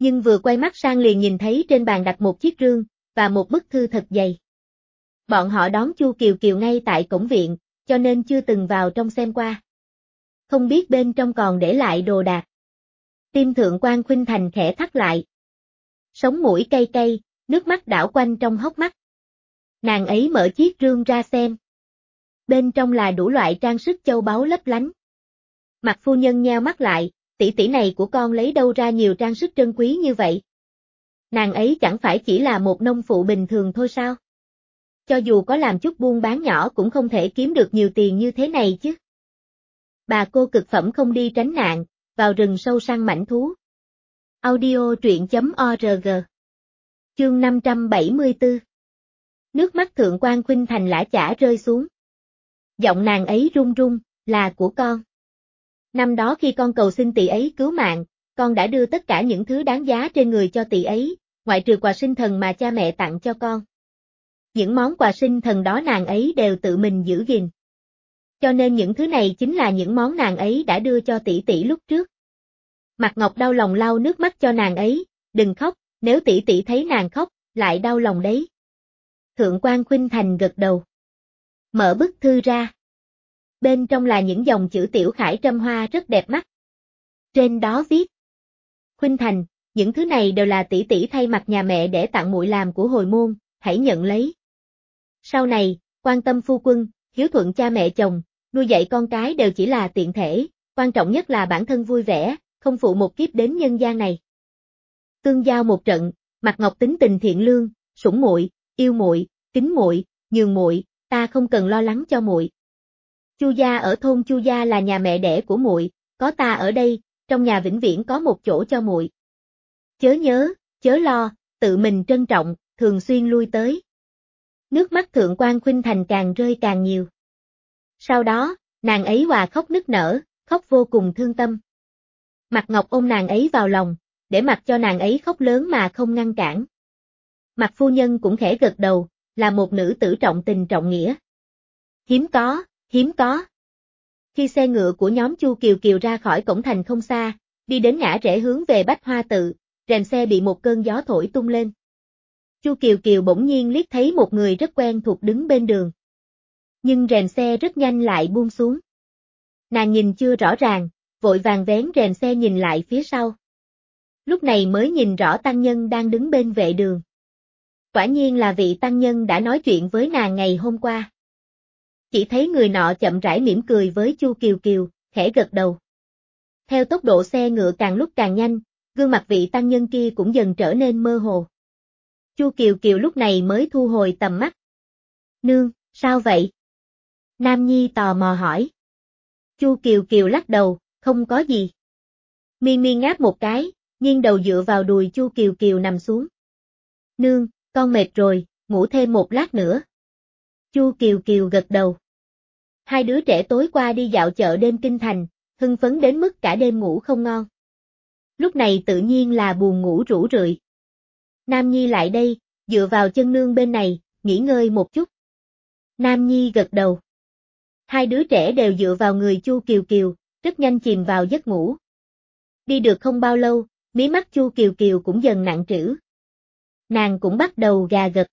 Nhưng vừa quay mắt sang liền nhìn thấy trên bàn đặt một chiếc rương, và một bức thư thật dày. Bọn họ đón Chu Kiều Kiều ngay tại cổng viện, cho nên chưa từng vào trong xem qua. Không biết bên trong còn để lại đồ đạc. Tim Thượng quan Khuynh Thành khẽ thắt lại. Sống mũi cay cay, nước mắt đảo quanh trong hốc mắt. Nàng ấy mở chiếc rương ra xem. Bên trong là đủ loại trang sức châu báu lấp lánh. Mặt phu nhân nheo mắt lại, tỷ tỷ này của con lấy đâu ra nhiều trang sức trân quý như vậy? Nàng ấy chẳng phải chỉ là một nông phụ bình thường thôi sao? Cho dù có làm chút buôn bán nhỏ cũng không thể kiếm được nhiều tiền như thế này chứ. Bà cô cực phẩm không đi tránh nạn, vào rừng sâu săn mãnh thú. Audio truyện chấm org. Chương năm trăm bảy mươi tư. Nước mắt Thượng quan Khuynh Thành lã chả rơi xuống. Giọng nàng ấy run run, là của con. Năm đó khi con cầu xin tỷ ấy cứu mạng, con đã đưa tất cả những thứ đáng giá trên người cho tỷ ấy, ngoại trừ quà sinh thần mà cha mẹ tặng cho con. Những món quà sinh thần đó nàng ấy đều tự mình giữ gìn. Cho nên những thứ này chính là những món nàng ấy đã đưa cho tỷ tỷ lúc trước. Mạc Ngọc đau lòng lau nước mắt cho nàng ấy, đừng khóc, nếu tỷ tỷ thấy nàng khóc, lại đau lòng đấy. Thượng quan Khuynh Thành gật đầu. Mở bức thư ra. Bên trong là những dòng chữ tiểu khải trâm hoa rất đẹp mắt. Trên đó viết: Khuynh Thành, những thứ này đều là tỷ tỷ thay mặt nhà mẹ để tặng muội làm của hồi môn, hãy nhận lấy. Sau này, quan tâm phu quân, hiếu thuận cha mẹ chồng, nuôi dạy con cái đều chỉ là tiện thể, quan trọng nhất là bản thân vui vẻ, không phụ một kiếp đến nhân gian này. Tương giao một trận, Mạc Ngọc tính tình thiện lương, sủng muội, yêu muội, kính muội, nhường muội, ta không cần lo lắng cho muội. Chu gia ở thôn Chu gia là nhà mẹ đẻ của muội, có ta ở đây, trong nhà vĩnh viễn có một chỗ cho muội. Chớ nhớ, chớ lo, tự mình trân trọng, thường xuyên lui tới. Nước mắt Thượng quan Khuynh Thành càng rơi càng nhiều. Sau đó, nàng ấy hòa khóc nức nở, khóc vô cùng thương tâm. Mạc Ngọc ôm nàng ấy vào lòng, để mặc cho nàng ấy khóc lớn mà không ngăn cản. Mạc phu nhân cũng khẽ gật đầu, là một nữ tử trọng tình trọng nghĩa. Hiếm có, hiếm có. Khi xe ngựa của nhóm Chu Kiều Kiều ra khỏi cổng thành không xa, đi đến ngã rẽ hướng về Bách Hoa Tự, rèm xe bị một cơn gió thổi tung lên. Chu Kiều Kiều bỗng nhiên liếc thấy một người rất quen thuộc đứng bên đường. Nhưng rèm xe rất nhanh lại buông xuống. Nàng nhìn chưa rõ ràng, vội vàng vén rèm xe nhìn lại phía sau. Lúc này mới nhìn rõ tăng nhân đang đứng bên vệ đường. Quả nhiên là vị tăng nhân đã nói chuyện với nàng ngày hôm qua. Chỉ thấy người nọ chậm rãi mỉm cười với Chu Kiều Kiều, khẽ gật đầu. Theo tốc độ xe ngựa càng lúc càng nhanh, gương mặt vị tăng nhân kia cũng dần trở nên mơ hồ. Chu Kiều Kiều lúc này mới thu hồi tầm mắt. Nương, sao vậy? Nam Nhi tò mò hỏi. Chu Kiều Kiều lắc đầu, không có gì. Miên Miên ngáp một cái, nghiêng đầu dựa vào đùi Chu Kiều Kiều nằm xuống. Nương, con mệt rồi, ngủ thêm một lát nữa. Chu Kiều Kiều gật đầu. Hai đứa trẻ tối qua đi dạo chợ đêm kinh thành, hưng phấn đến mức cả đêm ngủ không ngon. Lúc này tự nhiên là buồn ngủ rũ rượi. Nam Nhi lại đây, dựa vào chân nương bên này, nghỉ ngơi một chút. Nam Nhi gật đầu. Hai đứa trẻ đều dựa vào người Chu Kiều Kiều, rất nhanh chìm vào giấc ngủ. Đi được không bao lâu, mí mắt Chu Kiều Kiều cũng dần nặng trĩu. Nàng cũng bắt đầu gà gật.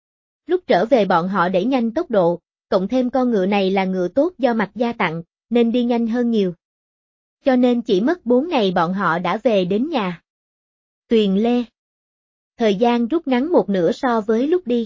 Lúc trở về bọn họ đẩy nhanh tốc độ, cộng thêm con ngựa này là ngựa tốt do Mạc gia tặng, nên đi nhanh hơn nhiều. Cho nên chỉ mất bốn ngày bọn họ đã về đến nhà. Tuyền Lê. Thời gian rút ngắn một nửa so với lúc đi.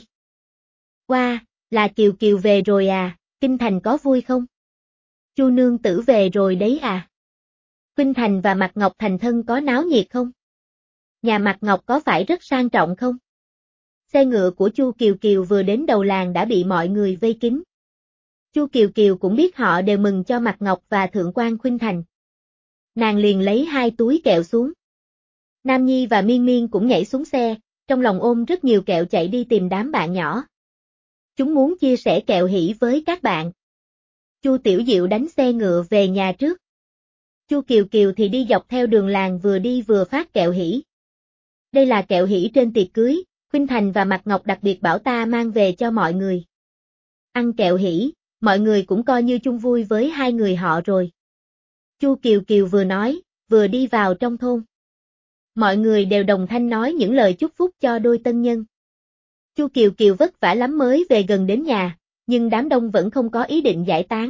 Qua, là Kiều Kiều về rồi à, kinh thành có vui không? Chu nương tử về rồi đấy à? Khuynh Thành và Mạc Ngọc thành thân có náo nhiệt không? Nhà Mạc Ngọc có phải rất sang trọng không? Xe ngựa của Chu Kiều Kiều vừa đến đầu làng đã bị mọi người vây kín. Chu Kiều Kiều cũng biết họ đều mừng cho Mạc Ngọc và Thượng quan Khuynh Thành. Nàng liền lấy hai túi kẹo xuống. Nam Nhi và Miên Miên cũng nhảy xuống xe, trong lòng ôm rất nhiều kẹo chạy đi tìm đám bạn nhỏ. Chúng muốn chia sẻ kẹo hỷ với các bạn. Chu Tiểu Diệu đánh xe ngựa về nhà trước. Chu Kiều Kiều thì đi dọc theo đường làng vừa đi vừa phát kẹo hỷ. Đây là kẹo hỷ trên tiệc cưới, Khuynh Thành và Mạc Ngọc đặc biệt bảo ta mang về cho mọi người. Ăn kẹo hỷ, mọi người cũng coi như chung vui với hai người họ rồi. Chu Kiều Kiều vừa nói, vừa đi vào trong thôn. Mọi người đều đồng thanh nói những lời chúc phúc cho đôi tân nhân. Chu Kiều Kiều vất vả lắm mới về gần đến nhà, nhưng đám đông vẫn không có ý định giải tán.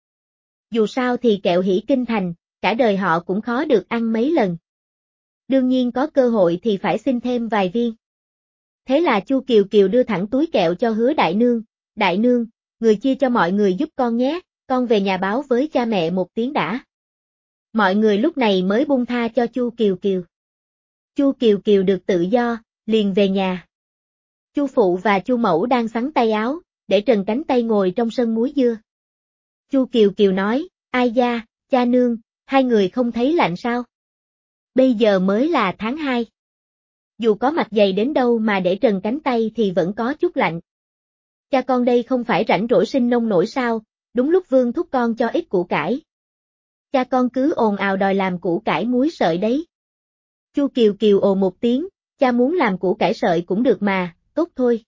Dù sao thì kẹo hỷ kinh thành, cả đời họ cũng khó được ăn mấy lần. Đương nhiên có cơ hội thì phải xin thêm vài viên. Thế là Chu Kiều Kiều đưa thẳng túi kẹo cho Hứa đại nương, đại nương, người chia cho mọi người giúp con nhé, con về nhà báo với cha mẹ một tiếng đã. Mọi người lúc này mới buông tha cho Chu Kiều Kiều. Chu Kiều Kiều được tự do, liền về nhà. Chu phụ và Chu mẫu đang xắn tay áo, để trần cánh tay ngồi trong sân muối dưa. Chu Kiều Kiều nói, ai da, cha nương, hai người không thấy lạnh sao? Bây giờ mới là tháng hai. Dù có mặt dày đến đâu mà để trần cánh tay thì vẫn có chút lạnh. Cha con đây không phải rảnh rỗi sinh nông nổi sao, đúng lúc Vương thúc con cho ít củ cải. Cha con cứ ồn ào đòi làm củ cải muối sợi đấy. Chu Kiều Kiều ồ một tiếng, cha muốn làm củ cải sợi cũng được mà, tốt thôi.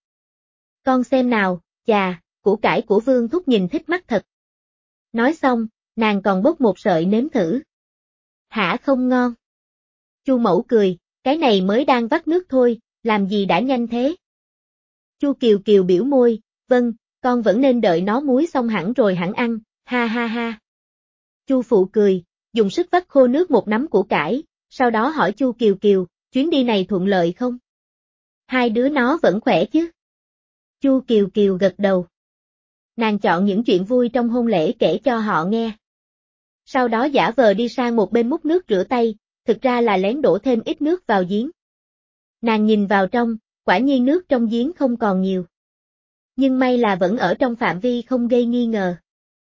Con xem nào, chà, củ cải của Vương thúc nhìn thích mắt thật. Nói xong, nàng còn bốc một sợi nếm thử. Hả, không ngon? Chu mẫu cười, cái này mới đang vắt nước thôi, làm gì đã nhanh thế? Chu Kiều Kiều biểu môi, vâng, con vẫn nên đợi nó muối xong hẳn rồi hẳn ăn, ha ha ha. Chu phụ cười, dùng sức vắt khô nước một nắm củ cải, sau đó hỏi Chu Kiều Kiều, chuyến đi này thuận lợi không? Hai đứa nó vẫn khỏe chứ? Chu Kiều Kiều gật đầu. Nàng chọn những chuyện vui trong hôn lễ kể cho họ nghe. Sau đó giả vờ đi sang một bên múc nước rửa tay, thực ra là lén đổ thêm ít nước vào giếng. Nàng nhìn vào trong, quả nhiên nước trong giếng không còn nhiều. Nhưng may là vẫn ở trong phạm vi không gây nghi ngờ.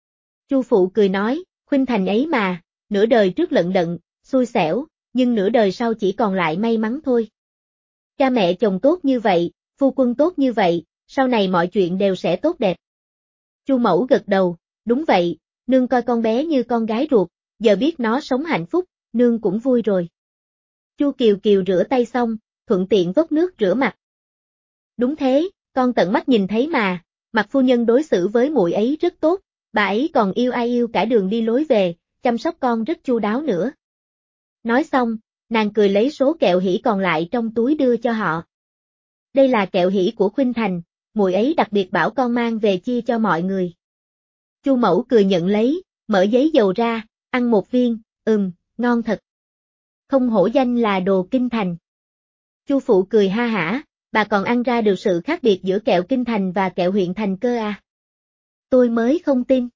Chu phụ cười nói, Khuynh Thành ấy mà, nửa đời trước lận đận, xui xẻo, nhưng nửa đời sau chỉ còn lại may mắn thôi. Cha mẹ chồng tốt như vậy, phu quân tốt như vậy, sau này mọi chuyện đều sẽ tốt đẹp. Chu mẫu gật đầu, đúng vậy, nương coi con bé như con gái ruột, giờ biết nó sống hạnh phúc, nương cũng vui rồi. Chu Kiều Kiều rửa tay xong, thuận tiện vốc nước rửa mặt. Đúng thế, con tận mắt nhìn thấy mà, Mạc phu nhân đối xử với muội ấy rất tốt, bà ấy còn yêu ai yêu cả đường đi lối về, chăm sóc con rất chu đáo nữa. Nói xong, nàng cười lấy số kẹo hỷ còn lại trong túi đưa cho họ. Đây là kẹo hỷ của Khuynh Thành, muội ấy đặc biệt bảo con mang về chia cho mọi người. Chu mẫu cười nhận lấy, mở giấy dầu ra, ăn một viên, ừm, ngon thật. Không hổ danh là đồ kinh thành. Chu phụ cười ha hả, bà còn ăn ra được sự khác biệt giữa kẹo kinh thành và kẹo huyện thành cơ à? Tôi mới không tin.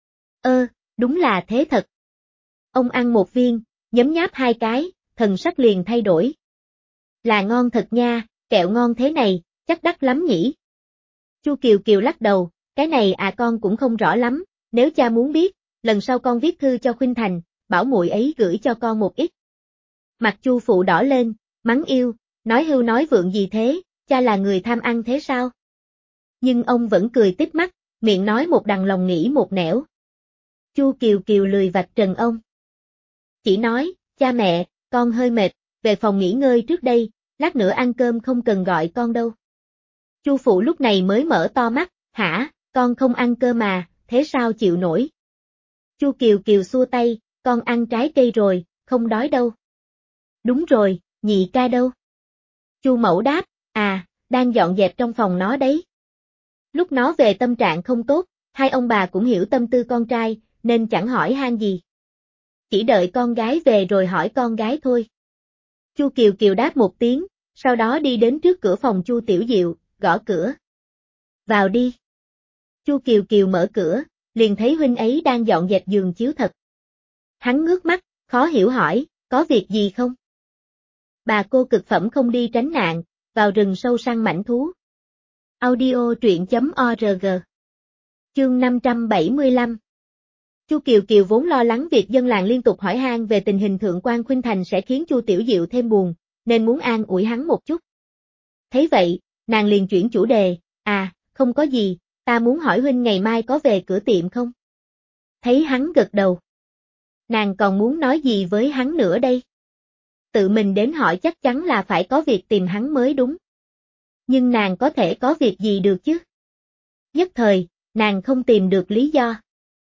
Ơ, đúng là thế thật. Ông ăn một viên, nhấm nháp hai cái, thần sắc liền thay đổi. Là ngon thật nha, kẹo ngon thế này, chắc đắt lắm nhỉ? Chu Kiều Kiều lắc đầu, cái này à con cũng không rõ lắm, nếu cha muốn biết, lần sau con viết thư cho Khuynh Thành, bảo muội ấy gửi cho con một ít. Mặt Chu phụ đỏ lên, mắng yêu, nói hưu nói vượng gì thế, cha là người tham ăn thế sao? Nhưng ông vẫn cười tít mắt, miệng nói một đằng lòng nghĩ một nẻo. Chu Kiều Kiều lười vạch trần ông. Chỉ nói, cha mẹ, con hơi mệt, về phòng nghỉ ngơi trước đây, lát nữa ăn cơm không cần gọi con đâu. Chu phụ lúc này mới mở to mắt, hả, con không ăn cơm mà, thế sao chịu nổi? Chu Kiều Kiều xua tay, con ăn trái cây rồi, không đói đâu. Đúng rồi, nhị ca đâu? Chu mẫu đáp, à, đang dọn dẹp trong phòng nó đấy. Lúc nó về tâm trạng không tốt, hai ông bà cũng hiểu tâm tư con trai, nên chẳng hỏi han gì. Chỉ đợi con gái về rồi hỏi con gái thôi. Chu Kiều Kiều đáp một tiếng, sau đó đi đến trước cửa phòng Chu Tiểu Diệu, gõ cửa. Vào đi. Chu Kiều Kiều mở cửa, liền thấy huynh ấy đang dọn dẹp giường chiếu thật. Hắn ngước mắt, khó hiểu hỏi, có việc gì không? Bà cô cực phẩm không đi tránh nạn, vào rừng sâu săn mãnh thú. Audio truyện chấm org. Chương năm trăm bảy mươi lăm. Chu Kiều Kiều vốn lo lắng việc dân làng liên tục hỏi han về tình hình thượng quan Khuynh Thành sẽ khiến Chu Tiểu Diệu thêm buồn, nên muốn an ủi hắn một chút. Thấy vậy, nàng liền chuyển chủ đề, à, không có gì, ta muốn hỏi huynh ngày mai có về cửa tiệm không? Thấy hắn gật đầu. Nàng còn muốn nói gì với hắn nữa đây? Tự mình đến hỏi chắc chắn là phải có việc tìm hắn mới đúng. Nhưng nàng có thể có việc gì được chứ? Nhất thời, nàng không tìm được lý do.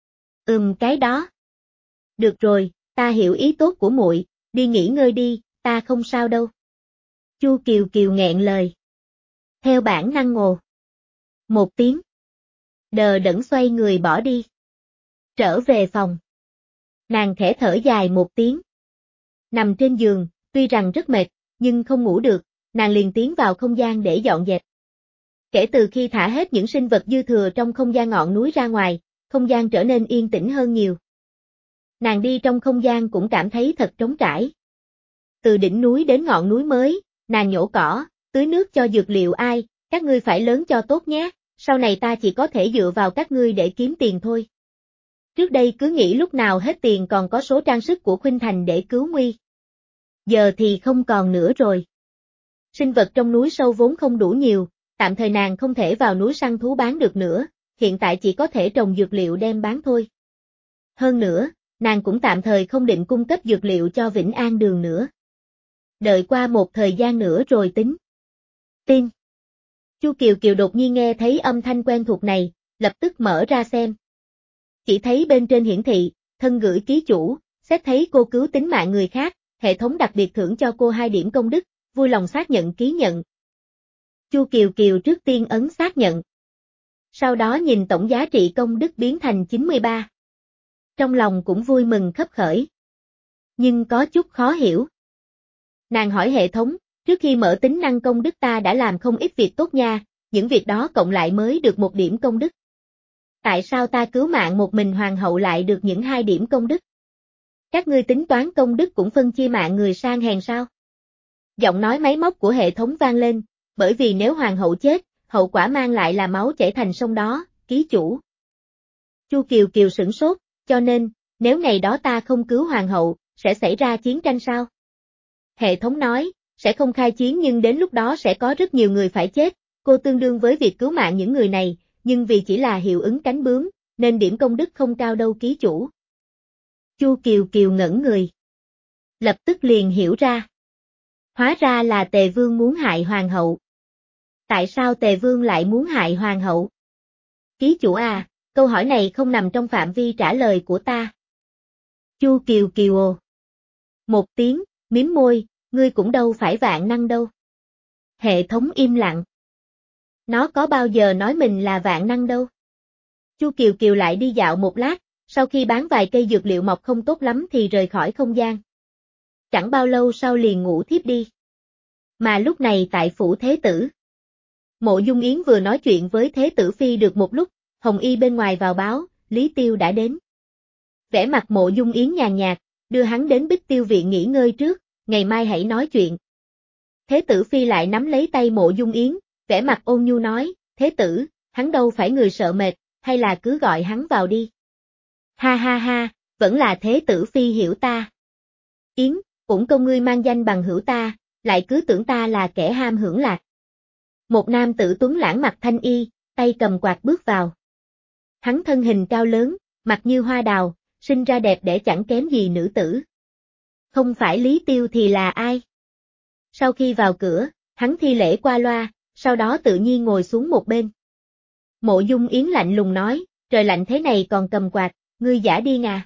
Ừm cái đó. Được rồi, ta hiểu ý tốt của muội, đi nghỉ ngơi đi, ta không sao đâu. Chu Kiều Kiều nghẹn lời. Theo bản năng ồ. Một tiếng. Đờ đẫn xoay người bỏ đi. Trở về phòng. Nàng khẽ thở dài một tiếng. Nằm trên giường, tuy rằng rất mệt, nhưng không ngủ được, nàng liền tiến vào không gian để dọn dẹp. Kể từ khi thả hết những sinh vật dư thừa trong không gian ngọn núi ra ngoài, không gian trở nên yên tĩnh hơn nhiều. Nàng đi trong không gian cũng cảm thấy thật trống trải. Từ đỉnh núi đến ngọn núi mới, nàng nhổ cỏ, tưới nước cho dược liệu ai, các ngươi phải lớn cho tốt nhé, sau này ta chỉ có thể dựa vào các ngươi để kiếm tiền thôi. Trước đây cứ nghĩ lúc nào hết tiền còn có số trang sức của Khuynh Thành để cứu nguy. Giờ thì không còn nữa rồi. Sinh vật trong núi sâu vốn không đủ nhiều, tạm thời nàng không thể vào núi săn thú bán được nữa, hiện tại chỉ có thể trồng dược liệu đem bán thôi. Hơn nữa, nàng cũng tạm thời không định cung cấp dược liệu cho Vĩnh An Đường nữa. Đợi qua một thời gian nữa rồi tính. Tin. Chu Kiều Kiều đột nhiên nghe thấy âm thanh quen thuộc này, lập tức mở ra xem. Chỉ thấy bên trên hiển thị, thân gửi ký chủ, xét thấy cô cứu tính mạng người khác, hệ thống đặc biệt thưởng cho cô hai điểm công đức, vui lòng xác nhận ký nhận. Chu Kiều Kiều trước tiên ấn xác nhận. Sau đó nhìn tổng giá trị công đức biến thành chín mươi ba. Trong lòng cũng vui mừng khấp khởi. Nhưng có chút khó hiểu. Nàng hỏi hệ thống, trước khi mở tính năng công đức ta đã làm không ít việc tốt nha, những việc đó cộng lại mới được một điểm công đức. Tại sao ta cứu mạng một mình hoàng hậu lại được những hai điểm công đức? Các ngươi tính toán công đức cũng phân chia mạng người sang hèn sao? Giọng nói máy móc của hệ thống vang lên, bởi vì nếu hoàng hậu chết, hậu quả mang lại là máu chảy thành sông đó, ký chủ. Chu Kiều Kiều sửng sốt, cho nên, nếu ngày đó ta không cứu hoàng hậu, sẽ xảy ra chiến tranh sao? Hệ thống nói, sẽ không khai chiến nhưng đến lúc đó sẽ có rất nhiều người phải chết, cô tương đương với việc cứu mạng những người này, nhưng vì chỉ là hiệu ứng cánh bướm, nên điểm công đức không cao đâu ký chủ. Chu Kiều Kiều ngẩn người. Lập tức liền hiểu ra. Hóa ra là Tề Vương muốn hại hoàng hậu. Tại sao Tề Vương lại muốn hại hoàng hậu? Ký chủ à, câu hỏi này không nằm trong phạm vi trả lời của ta. Chu Kiều Kiều ồ. Một tiếng, mím môi, ngươi cũng đâu phải vạn năng đâu. Hệ thống im lặng. Nó có bao giờ nói mình là vạn năng đâu. Chu Kiều Kiều lại đi dạo một lát, sau khi bán vài cây dược liệu mọc không tốt lắm thì rời khỏi không gian. Chẳng bao lâu sau liền ngủ thiếp đi. Mà lúc này tại phủ Thế Tử. Mộ Dung Yến vừa nói chuyện với Thế Tử Phi được một lúc, Hồng Y bên ngoài vào báo, Lý Tiêu đã đến. Vẻ mặt Mộ Dung Yến nhàn nhạt, đưa hắn đến Bích Tiêu viện nghỉ ngơi trước, ngày mai hãy nói chuyện. Thế Tử Phi lại nắm lấy tay Mộ Dung Yến, vẻ mặt ôn nhu nói, Thế Tử, hắn đâu phải người sợ mệt, hay là cứ gọi hắn vào đi. Ha ha ha, vẫn là Thế Tử Phi hiểu ta. Yến, cũng công ngươi mang danh bằng hữu ta, lại cứ tưởng ta là kẻ ham hưởng lạc. Một nam tử tuấn lãng mặt thanh y, tay cầm quạt bước vào. Hắn thân hình cao lớn, mặt như hoa đào, sinh ra đẹp để chẳng kém gì nữ tử. Không phải Lý Tiêu thì là ai? Sau khi vào cửa, hắn thi lễ qua loa, sau đó tự nhiên ngồi xuống một bên. Mộ Dung Yến lạnh lùng nói, trời lạnh thế này còn cầm quạt, ngươi giả điên à.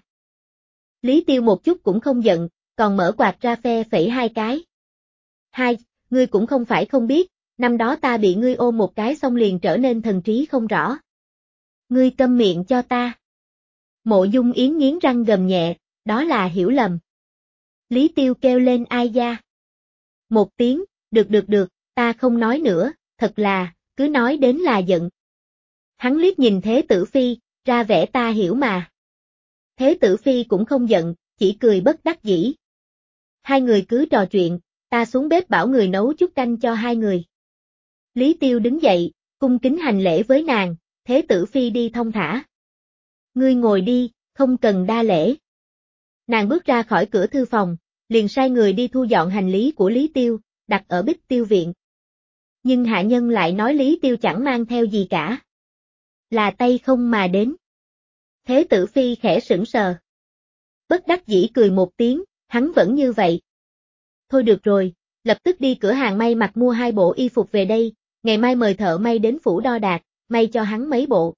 Lý Tiêu một chút cũng không giận, còn mở quạt ra phe phẩy hai cái. Hai, ngươi cũng không phải không biết, năm đó ta bị ngươi ôm một cái xong liền trở nên thần trí không rõ. Ngươi câm miệng cho ta. Mộ Dung Yến nghiến răng gầm nhẹ, đó là hiểu lầm. Lý Tiêu kêu lên ai da. Một tiếng, được được được, ta không nói nữa, thật là, cứ nói đến là giận. Hắn liếc nhìn Thế Tử Phi, ra vẻ ta hiểu mà. Thế Tử Phi cũng không giận, chỉ cười bất đắc dĩ. Hai người cứ trò chuyện, ta xuống bếp bảo người nấu chút canh cho hai người. Lý Tiêu đứng dậy, cung kính hành lễ với nàng, Thế Tử Phi đi thong thả. Ngươi ngồi đi, không cần đa lễ. Nàng bước ra khỏi cửa thư phòng, liền sai người đi thu dọn hành lý của Lý Tiêu, đặt ở Bích Tiêu viện. Nhưng hạ nhân lại nói Lý Tiêu chẳng mang theo gì cả. Là tay không mà đến. Thế Tử Phi khẽ sững sờ. Bất đắc dĩ cười một tiếng, hắn vẫn như vậy. Thôi được rồi, lập tức đi cửa hàng may mặc mua hai bộ y phục về đây, ngày mai mời thợ may đến phủ đo đạc, may cho hắn mấy bộ.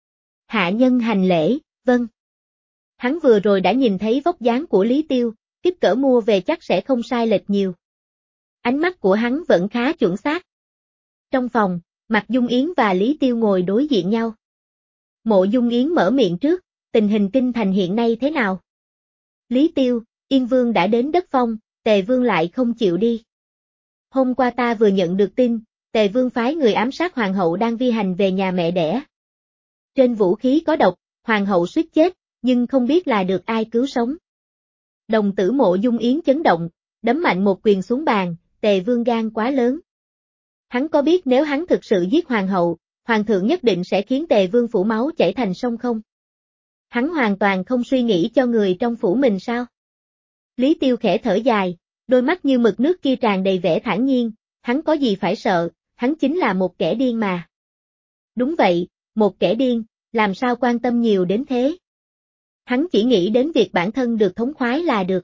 Hạ nhân hành lễ, vâng. Hắn vừa rồi đã nhìn thấy vóc dáng của Lý Tiêu, kích cỡ mua về chắc sẽ không sai lệch nhiều. Ánh mắt của hắn vẫn khá chuẩn xác. Trong phòng, Mạc Dung Yến và Lý Tiêu ngồi đối diện nhau. Mộ Dung Yến mở miệng trước, tình hình kinh thành hiện nay thế nào? Lý Tiêu, Yên Vương đã đến đất phong, Tề Vương lại không chịu đi. Hôm qua ta vừa nhận được tin, Tề Vương phái người ám sát Hoàng hậu đang vi hành về nhà mẹ đẻ. Trên vũ khí có độc, Hoàng hậu suýt chết, nhưng không biết là được ai cứu sống. Đồng tử Mộ Dung Yến chấn động, đấm mạnh một quyền xuống bàn, Tề Vương gan quá lớn. Hắn có biết nếu hắn thực sự giết Hoàng hậu, Hoàng thượng nhất định sẽ khiến Tề Vương phủ máu chảy thành sông không? Hắn hoàn toàn không suy nghĩ cho người trong phủ mình sao? Lý Tiêu khẽ thở dài, đôi mắt như mực nước kia tràn đầy vẻ thản nhiên, hắn có gì phải sợ, hắn chính là một kẻ điên mà. Đúng vậy, một kẻ điên, làm sao quan tâm nhiều đến thế? Hắn chỉ nghĩ đến việc bản thân được thống khoái là được.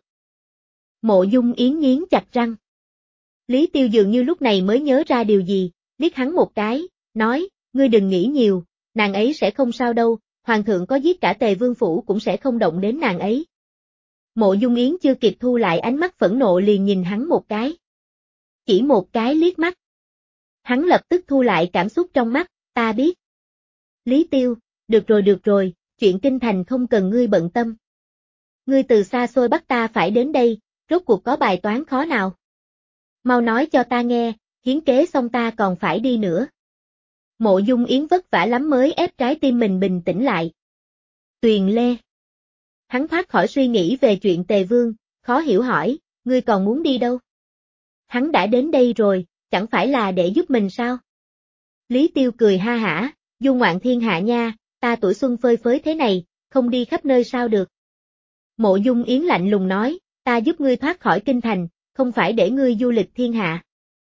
Mộ Dung Yến nghiến chặt răng. Lý Tiêu dường như lúc này mới nhớ ra điều gì, liếc hắn một cái, nói, ngươi đừng nghĩ nhiều, nàng ấy sẽ không sao đâu, Hoàng thượng có giết cả Tề Vương phủ cũng sẽ không động đến nàng ấy. Mộ Dung Yến chưa kịp thu lại ánh mắt phẫn nộ liền nhìn hắn một cái. Chỉ một cái liếc mắt. Hắn lập tức thu lại cảm xúc trong mắt, ta biết. Lý Tiêu, được rồi được rồi, chuyện kinh thành không cần ngươi bận tâm. Ngươi từ xa xôi bắt ta phải đến đây, rốt cuộc có bài toán khó nào? Mau nói cho ta nghe, hiến kế xong ta còn phải đi nữa. Mộ Dung Yến vất vả lắm mới ép trái tim mình bình tĩnh lại. Tuyền Lê. Hắn thoát khỏi suy nghĩ về chuyện Tề Vương, khó hiểu hỏi, ngươi còn muốn đi đâu? Hắn đã đến đây rồi, chẳng phải là để giúp mình sao? Lý Tiêu cười ha hả, du ngoạn thiên hạ nha, ta tuổi xuân phơi phới thế này, không đi khắp nơi sao được? Mộ Dung Yến lạnh lùng nói, ta giúp ngươi thoát khỏi kinh thành, không phải để ngươi du lịch thiên hạ.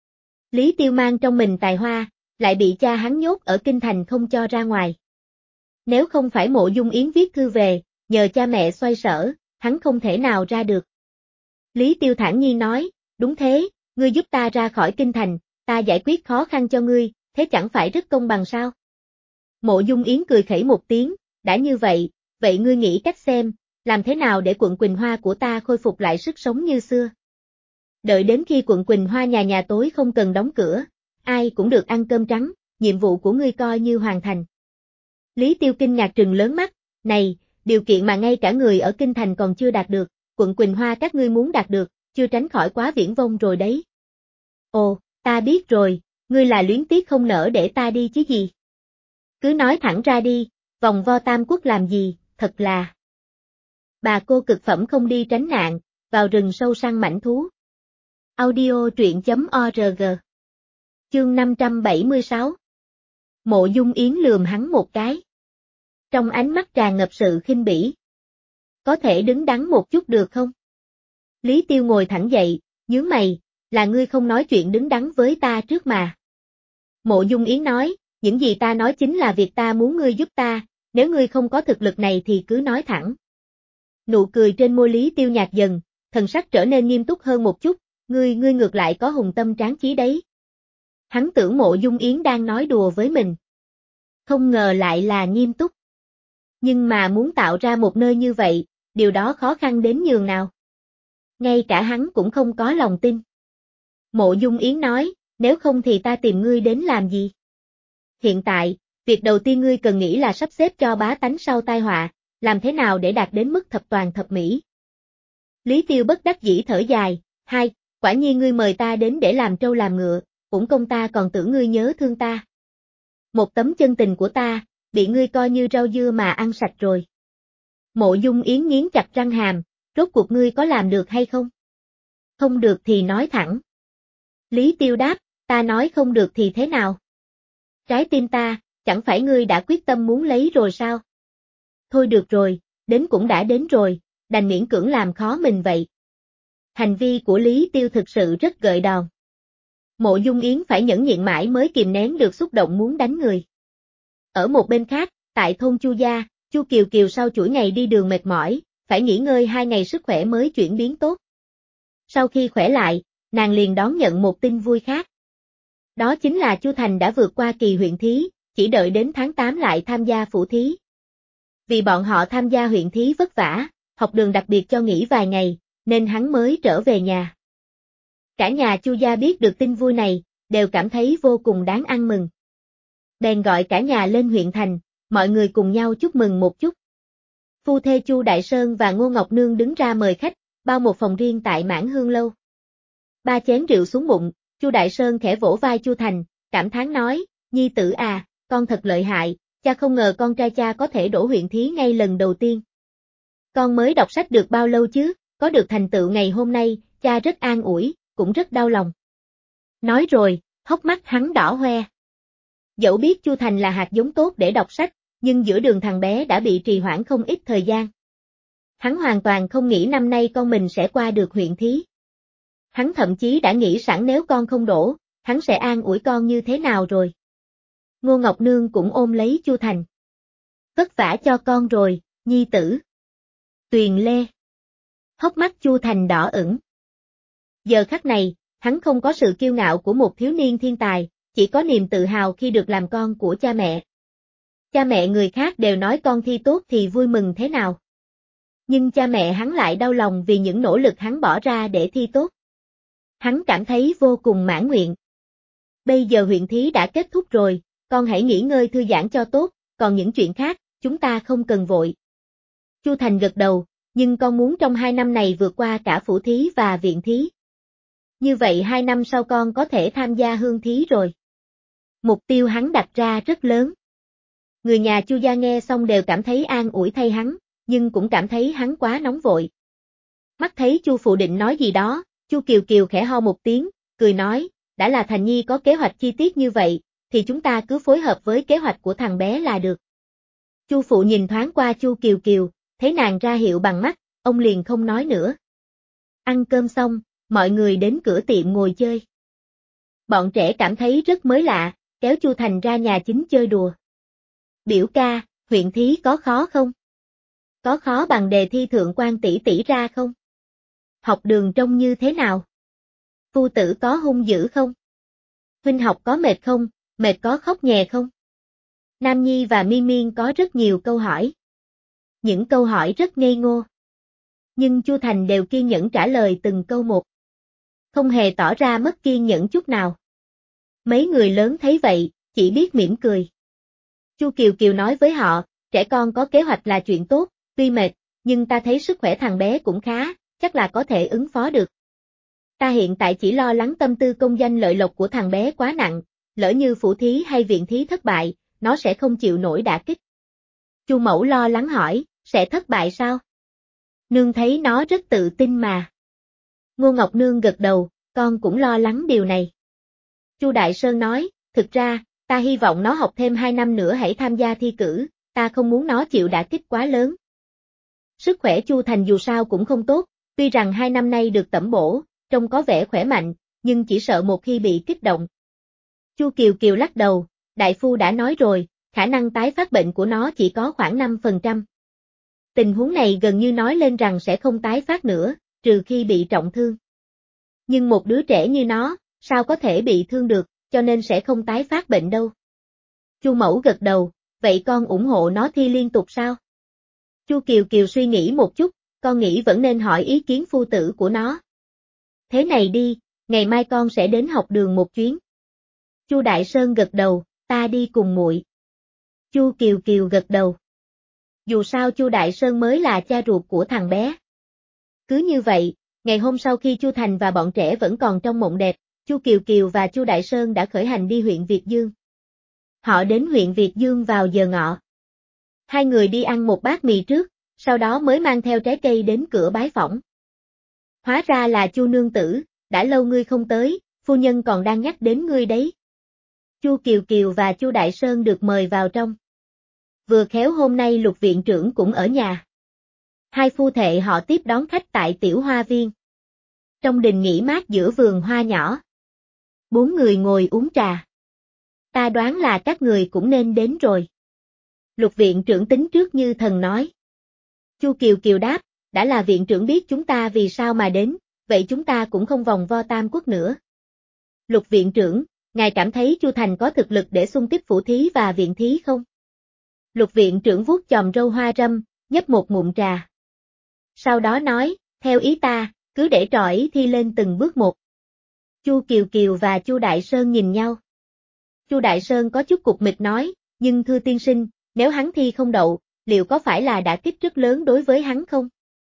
Lý Tiêu mang trong mình tài hoa, lại bị cha hắn nhốt ở kinh thành không cho ra ngoài. Nếu không phải Mộ Dung Yến viết thư về, nhờ cha mẹ xoay sở, hắn không thể nào ra được. Lý Tiêu thản nhiên nói, đúng thế, ngươi giúp ta ra khỏi kinh thành, ta giải quyết khó khăn cho ngươi, thế chẳng phải rất công bằng sao? Mộ Dung Yến cười khẩy một tiếng, đã như vậy, vậy ngươi nghĩ cách xem, làm thế nào để quận Quỳnh Hoa của ta khôi phục lại sức sống như xưa? Đợi đến khi quận Quỳnh Hoa nhà nhà tối không cần đóng cửa, ai cũng được ăn cơm trắng, nhiệm vụ của ngươi coi như hoàn thành. Lý Tiêu kinh ngạc trừng lớn mắt, này, điều kiện mà ngay cả người ở kinh thành còn chưa đạt được, quận Quỳnh Hoa các ngươi muốn đạt được, chưa tránh khỏi quá viển vông rồi đấy. Ồ, ta biết rồi, ngươi là luyến tiếc không nỡ để ta đi chứ gì. Cứ nói thẳng ra đi, vòng vo Tam Quốc làm gì, thật là. Bà cô cực phẩm không đi tránh nạn, vào rừng sâu săn mãnh thú. Audio truyện chấm org. Chương năm trăm bảy mươi sáu. Mộ Dung Yến lườm hắn một cái. Trong ánh mắt tràn ngập sự khinh bỉ. Có thể đứng đắn một chút được không? Lý Tiêu ngồi thẳng dậy, nhướng mày, là ngươi không nói chuyện đứng đắn với ta trước mà. Mộ Dung Yến nói, những gì ta nói chính là việc ta muốn ngươi giúp ta, nếu ngươi không có thực lực này thì cứ nói thẳng. Nụ cười trên môi Lý Tiêu nhạt dần, thần sắc trở nên nghiêm túc hơn một chút, ngươi ngươi ngược lại có hùng tâm tráng chí đấy. Hắn tưởng Mộ Dung Yến đang nói đùa với mình. Không ngờ lại là nghiêm túc. Nhưng mà muốn tạo ra một nơi như vậy, điều đó khó khăn đến nhường nào. Ngay cả hắn cũng không có lòng tin. Mộ Dung Yến nói, nếu không thì ta tìm ngươi đến làm gì? Hiện tại, việc đầu tiên ngươi cần nghĩ là sắp xếp cho bá tánh sau tai họa, làm thế nào để đạt đến mức thập toàn thập mỹ. Lý Tiêu bất đắc dĩ thở dài, hai, quả nhiên ngươi mời ta đến để làm trâu làm ngựa, uổng công ta còn tưởng ngươi nhớ thương ta. Một tấm chân tình của ta, bị ngươi coi như rau dưa mà ăn sạch rồi. Mộ Dung Yến nghiến chặt răng hàm, rốt cuộc ngươi có làm được hay không? Không được thì nói thẳng. Lý Tiêu đáp, ta nói không được thì thế nào? Trái tim ta, chẳng phải ngươi đã quyết tâm muốn lấy rồi sao? Thôi được rồi, đến cũng đã đến rồi, đành miễn cưỡng làm khó mình vậy. Hành vi của Lý Tiêu thực sự rất gợi đòn. Mộ Dung Yến phải nhẫn nhịn mãi mới kìm nén được xúc động muốn đánh người. Ở một bên khác, tại thôn Chu Gia, Chu Kiều Kiều sau chuỗi ngày đi đường mệt mỏi, phải nghỉ ngơi hai ngày sức khỏe mới chuyển biến tốt. Sau khi khỏe lại, nàng liền đón nhận một tin vui khác. Đó chính là Chu Thành đã vượt qua kỳ huyện thí, chỉ đợi đến tháng tám lại tham gia phủ thí. Vì bọn họ tham gia huyện thí vất vả, học đường đặc biệt cho nghỉ vài ngày, nên hắn mới trở về nhà. Cả nhà Chu gia biết được tin vui này, đều cảm thấy vô cùng đáng ăn mừng. Bèn gọi cả nhà lên huyện thành, mọi người cùng nhau chúc mừng một chút. Phu thê Chu Đại Sơn và Ngô Ngọc Nương đứng ra mời khách, bao một phòng riêng tại Mãn Hương lâu. Ba chén rượu xuống bụng, Chu Đại Sơn khẽ vỗ vai Chu Thành, cảm thán nói, nhi tử à, con thật lợi hại, cha không ngờ con trai cha có thể đỗ huyện thí ngay lần đầu tiên. Con mới đọc sách được bao lâu chứ, có được thành tựu ngày hôm nay, cha rất an ủi, cũng rất đau lòng. Nói rồi, hốc mắt hắn đỏ hoe. Dẫu biết Chu Thành là hạt giống tốt để đọc sách, nhưng giữa đường thằng bé đã bị trì hoãn không ít thời gian. Hắn hoàn toàn không nghĩ năm nay con mình sẽ qua được huyện thí. Hắn thậm chí đã nghĩ sẵn nếu con không đỗ, hắn sẽ an ủi con như thế nào rồi. Ngô Ngọc Nương cũng ôm lấy Chu Thành. Vất vả cho con rồi, nhi tử. Tuyền Lê. Hốc mắt Chu Thành đỏ ửng. Giờ khắc này, hắn không có sự kiêu ngạo của một thiếu niên thiên tài, chỉ có niềm tự hào khi được làm con của cha mẹ. Cha mẹ người khác đều nói con thi tốt thì vui mừng thế nào. Nhưng cha mẹ hắn lại đau lòng vì những nỗ lực hắn bỏ ra để thi tốt. Hắn cảm thấy vô cùng mãn nguyện. Bây giờ huyện thí đã kết thúc rồi, con hãy nghỉ ngơi thư giãn cho tốt, còn những chuyện khác, chúng ta không cần vội. Chu Thành gật đầu, nhưng con muốn trong hai năm này vượt qua cả phủ thí và viện thí. Như vậy hai năm sau con có thể tham gia hương thí rồi. Mục tiêu hắn đặt ra rất lớn. Người nhà Chu gia nghe xong đều cảm thấy an ủi thay hắn, nhưng cũng cảm thấy hắn quá nóng vội. Mắt thấy Chu phụ định nói gì đó, Chu Kiều Kiều khẽ ho một tiếng, cười nói, đã là Thành Nhi có kế hoạch chi tiết như vậy, thì chúng ta cứ phối hợp với kế hoạch của thằng bé là được. Chu phụ nhìn thoáng qua Chu Kiều Kiều, thấy nàng ra hiệu bằng mắt, ông liền không nói nữa. Ăn cơm xong, mọi người đến cửa tiệm ngồi chơi. Bọn trẻ cảm thấy rất mới lạ, kéo Chu Thành ra nhà chính chơi đùa. Biểu ca, huyện thí có khó không? Có khó bằng đề thi thượng quan tỷ tỷ ra không? Học đường trông như thế nào? Phu tử có hung dữ không? Huynh học có mệt không, mệt có khóc nhè không? Nam Nhi và Miên Miên có rất nhiều câu hỏi. Những câu hỏi rất ngây ngô. Nhưng Chu Thành đều kiên nhẫn trả lời từng câu một. Không hề tỏ ra mất kiên nhẫn chút nào. Mấy người lớn thấy vậy, chỉ biết mỉm cười. Chu Kiều Kiều nói với họ, trẻ con có kế hoạch là chuyện tốt, tuy mệt, nhưng ta thấy sức khỏe thằng bé cũng khá, chắc là có thể ứng phó được. Ta hiện tại chỉ lo lắng tâm tư công danh lợi lộc của thằng bé quá nặng, lỡ như phủ thí hay viện thí thất bại, nó sẽ không chịu nổi đả kích. Chu Mẫu lo lắng hỏi, sẽ thất bại sao? Nương thấy nó rất tự tin mà. Ngô Ngọc Nương gật đầu, con cũng lo lắng điều này. Chu Đại Sơn nói, thực ra, ta hy vọng nó học thêm hai năm nữa hãy tham gia thi cử, ta không muốn nó chịu đả kích quá lớn. Sức khỏe Chu Thành dù sao cũng không tốt, tuy rằng hai năm nay được tẩm bổ, trông có vẻ khỏe mạnh, nhưng chỉ sợ một khi bị kích động. Chu Kiều Kiều lắc đầu, đại phu đã nói rồi, khả năng tái phát bệnh của nó chỉ có khoảng năm phần trăm. Tình huống này gần như nói lên rằng sẽ không tái phát nữa, trừ khi bị trọng thương. Nhưng một đứa trẻ như nó, sao có thể bị thương được, cho nên sẽ không tái phát bệnh đâu. Chu Mẫu gật đầu, vậy con ủng hộ nó thi liên tục sao? Chu Kiều Kiều suy nghĩ một chút, con nghĩ vẫn nên hỏi ý kiến phu tử của nó. Thế này đi, ngày mai con sẽ đến học đường một chuyến. Chu Đại Sơn gật đầu, ta đi cùng muội. Chu Kiều Kiều gật đầu. Dù sao Chu Đại Sơn mới là cha ruột của thằng bé. Cứ như vậy, ngày hôm sau khi Chu Thành và bọn trẻ vẫn còn trong mộng đẹp, Chu Kiều Kiều và Chu Đại Sơn đã khởi hành đi huyện Việt Dương. Họ đến huyện Việt Dương vào giờ ngọ. Hai người đi ăn một bát mì trước, sau đó mới mang theo trái cây đến cửa bái phỏng. Hóa ra là Chu nương tử, đã lâu ngươi không tới, phu nhân còn đang nhắc đến ngươi đấy. Chu Kiều Kiều và Chu Đại Sơn được mời vào trong. Vừa khéo hôm nay Lục viện trưởng cũng ở nhà. Hai phu thệ họ tiếp đón khách tại tiểu hoa viên. Trong đình nghỉ mát giữa vườn hoa nhỏ. Bốn người ngồi uống trà. Ta đoán là các người cũng nên đến rồi. Lục viện trưởng tính trước như thần nói. Chu Kiều Kiều đáp, đã là viện trưởng biết chúng ta vì sao mà đến, vậy chúng ta cũng không vòng vo Tam Quốc nữa. Lục viện trưởng, ngài cảm thấy Chu Thành có thực lực để xung kích phủ thí và viện thí không? Lục viện trưởng vuốt chòm râu hoa râm, nhấp một ngụm trà. Sau đó nói, theo ý ta, cứ để trò ấy thi lên từng bước một. Chu Kiều Kiều và Chu Đại Sơn nhìn nhau. Chu Đại Sơn có chút cục mịch nói, nhưng thưa tiên sinh, nếu hắn thi không đậu, liệu có phải là đả kích rất lớn đối với hắn không?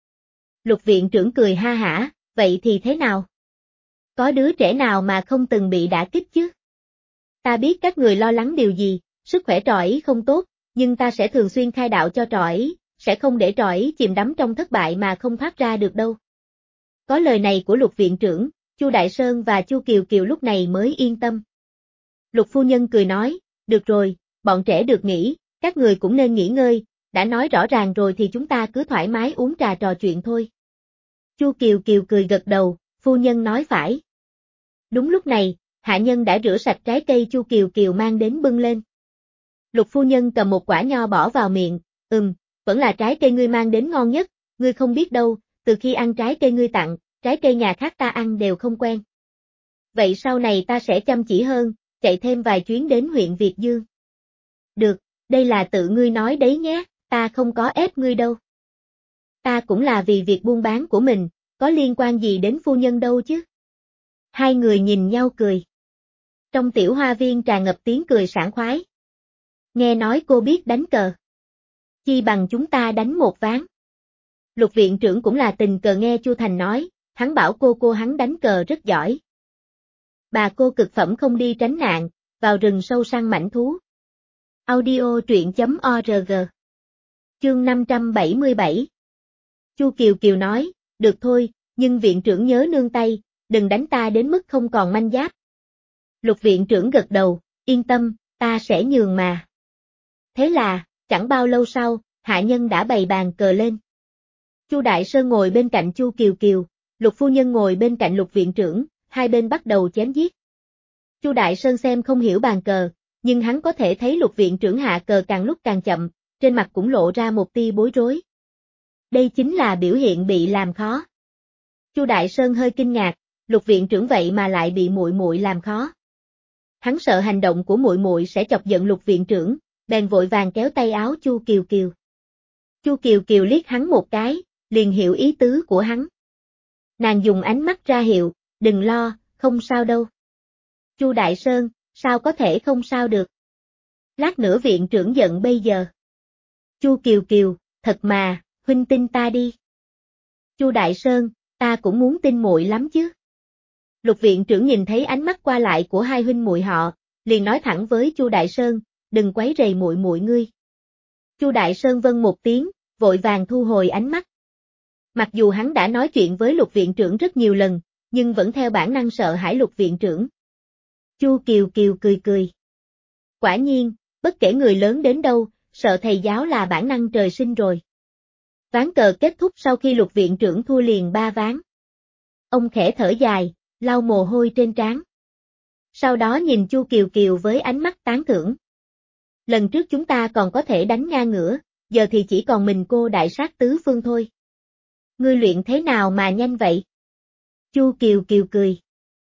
Lục viện trưởng cười ha hả, vậy thì thế nào? Có đứa trẻ nào mà không từng bị đả kích chứ? Ta biết các người lo lắng điều gì, sức khỏe trò ấy không tốt, nhưng ta sẽ thường xuyên khai đạo cho trò ấy, sẽ không để trò ấy chìm đắm trong thất bại mà không thoát ra được đâu. Có lời này của Lục viện trưởng, Chu Đại Sơn và Chu Kiều Kiều lúc này mới yên tâm. Lục phu nhân cười nói, được rồi, bọn trẻ được nghỉ, các người cũng nên nghỉ ngơi, đã nói rõ ràng rồi thì chúng ta cứ thoải mái uống trà trò chuyện thôi. Chu Kiều Kiều cười gật đầu, phu nhân nói phải. Đúng lúc này, hạ nhân đã rửa sạch trái cây Chu Kiều Kiều mang đến bưng lên. Lục phu nhân cầm một quả nho bỏ vào miệng, ừm, vẫn là trái cây ngươi mang đến ngon nhất, ngươi không biết đâu, từ khi ăn trái cây ngươi tặng, trái cây nhà khác ta ăn đều không quen. Vậy sau này ta sẽ chăm chỉ hơn, chạy thêm vài chuyến đến huyện Việt Dương. Được, đây là tự ngươi nói đấy nhé, ta không có ép ngươi đâu. Ta cũng là vì việc buôn bán của mình, có liên quan gì đến phu nhân đâu chứ. Hai người nhìn nhau cười. Trong tiểu hoa viên tràn ngập tiếng cười sảng khoái. Nghe nói cô biết đánh cờ. Chi bằng chúng ta đánh một ván. Lục viện trưởng cũng là tình cờ nghe Chu Thành nói, hắn bảo cô cô hắn đánh cờ rất giỏi. Bà cô cực phẩm không đi tránh nạn, vào rừng sâu săn mãnh thú. Audio truyện chấm org. Chương năm trăm bảy mươi bảy. Chu Kiều Kiều nói, được thôi, nhưng viện trưởng nhớ nương tay, đừng đánh ta đến mức không còn manh giáp. Lục viện trưởng gật đầu, yên tâm, ta sẽ nhường mà. Thế là, chẳng bao lâu sau, hạ nhân đã bày bàn cờ lên. Chu Đại Sơn ngồi bên cạnh Chu Kiều Kiều, Lục phu nhân ngồi bên cạnh Lục viện trưởng, hai bên bắt đầu chém giết. Chu Đại Sơn xem không hiểu bàn cờ, nhưng hắn có thể thấy Lục viện trưởng hạ cờ càng lúc càng chậm, trên mặt cũng lộ ra một tia bối rối. Đây chính là biểu hiện bị làm khó. Chu Đại Sơn hơi kinh ngạc, Lục viện trưởng vậy mà lại bị muội muội làm khó. Hắn sợ hành động của muội muội sẽ chọc giận Lục viện trưởng, bèn vội vàng kéo tay áo Chu Kiều Kiều. Chu Kiều Kiều liếc hắn một cái, liền hiểu ý tứ của hắn. Nàng dùng ánh mắt ra hiệu, đừng lo, không sao đâu. Chu Đại Sơn, sao có thể không sao được? Lát nữa viện trưởng giận bây giờ. Chu Kiều Kiều, thật mà, huynh tin ta đi. Chu Đại Sơn, ta cũng muốn tin muội lắm chứ. Lục viện trưởng nhìn thấy ánh mắt qua lại của hai huynh muội họ, liền nói thẳng với Chu Đại Sơn, đừng quấy rầy muội muội ngươi. Chu Đại Sơn vâng một tiếng, vội vàng thu hồi ánh mắt. Mặc dù hắn đã nói chuyện với Lục viện trưởng rất nhiều lần, nhưng vẫn theo bản năng sợ hãi Lục viện trưởng. Chu Kiều Kiều cười cười. Quả nhiên, bất kể người lớn đến đâu, sợ thầy giáo là bản năng trời sinh rồi. Ván cờ kết thúc sau khi Lục viện trưởng thua liền ba ván. Ông khẽ thở dài, lau mồ hôi trên trán. Sau đó nhìn Chu Kiều Kiều với ánh mắt tán thưởng. Lần trước chúng ta còn có thể đánh ngang ngửa, giờ thì chỉ còn mình cô đại sát tứ phương thôi. Ngươi luyện thế nào mà nhanh vậy? Chu Kiều Kiều cười.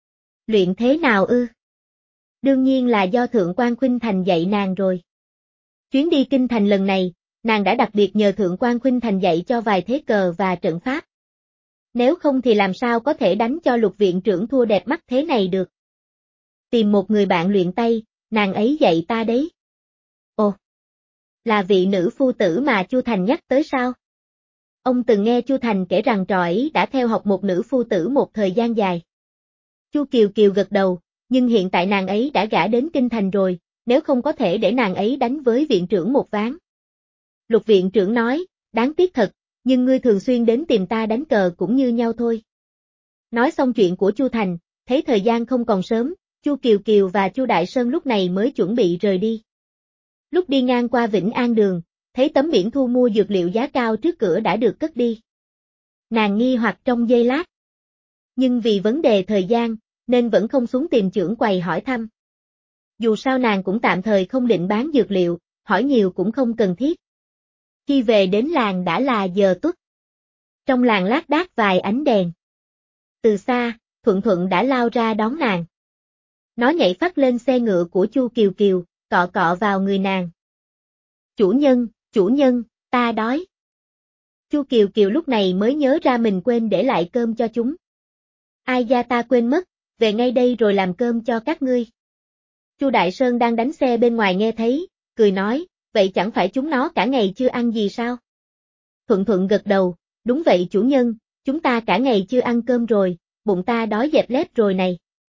Luyện thế nào ư? Đương nhiên là do Thượng quan Khuynh Thành dạy nàng rồi. Chuyến đi kinh thành lần này, nàng đã đặc biệt nhờ Thượng quan Khuynh Thành dạy cho vài thế cờ và trận pháp. Nếu không thì làm sao có thể đánh cho Lục viện trưởng thua đẹp mắt thế này được. Tìm một người bạn luyện tay, nàng ấy dạy ta đấy. Ồ, là vị nữ phu tử mà Chu Thành nhắc tới sao? Ông từng nghe Chu Thành kể rằng trò ấy đã theo học một nữ phu tử một thời gian dài. Chu Kiều Kiều gật đầu, nhưng hiện tại nàng ấy đã gả đến kinh thành rồi, nếu không có thể để nàng ấy đánh với viện trưởng một ván. Lục viện trưởng nói, đáng tiếc thật, nhưng ngươi thường xuyên đến tìm ta đánh cờ cũng như nhau thôi. Nói xong chuyện của Chu Thành, thấy thời gian không còn sớm, Chu Kiều Kiều và Chu Đại Sơn lúc này mới chuẩn bị rời đi. Lúc đi ngang qua Vĩnh An Đường, thấy tấm biển thu mua dược liệu giá cao trước cửa đã được cất đi. Nàng nghi hoặc trong giây lát. Nhưng vì vấn đề thời gian, nên vẫn không xuống tìm trưởng quầy hỏi thăm. Dù sao nàng cũng tạm thời không định bán dược liệu, hỏi nhiều cũng không cần thiết. Khi về đến làng đã là giờ tuất. Trong làng lác đác vài ánh đèn. Từ xa, Thuận Thuận đã lao ra đón nàng. Nó nhảy phắt lên xe ngựa của Chu Kiều Kiều, cọ cọ vào người nàng. Chủ nhân, chủ nhân, ta đói. Chu Kiều Kiều lúc này mới nhớ ra mình quên để lại cơm cho chúng. Ai da ta quên mất, về ngay đây rồi làm cơm cho các ngươi. Chu Đại Sơn đang đánh xe bên ngoài nghe thấy, cười nói, vậy chẳng phải chúng nó cả ngày chưa ăn gì sao? Thuận Thuận gật đầu, đúng vậy chủ nhân, chúng ta cả ngày chưa ăn cơm rồi, bụng ta đói dẹp lép rồi này.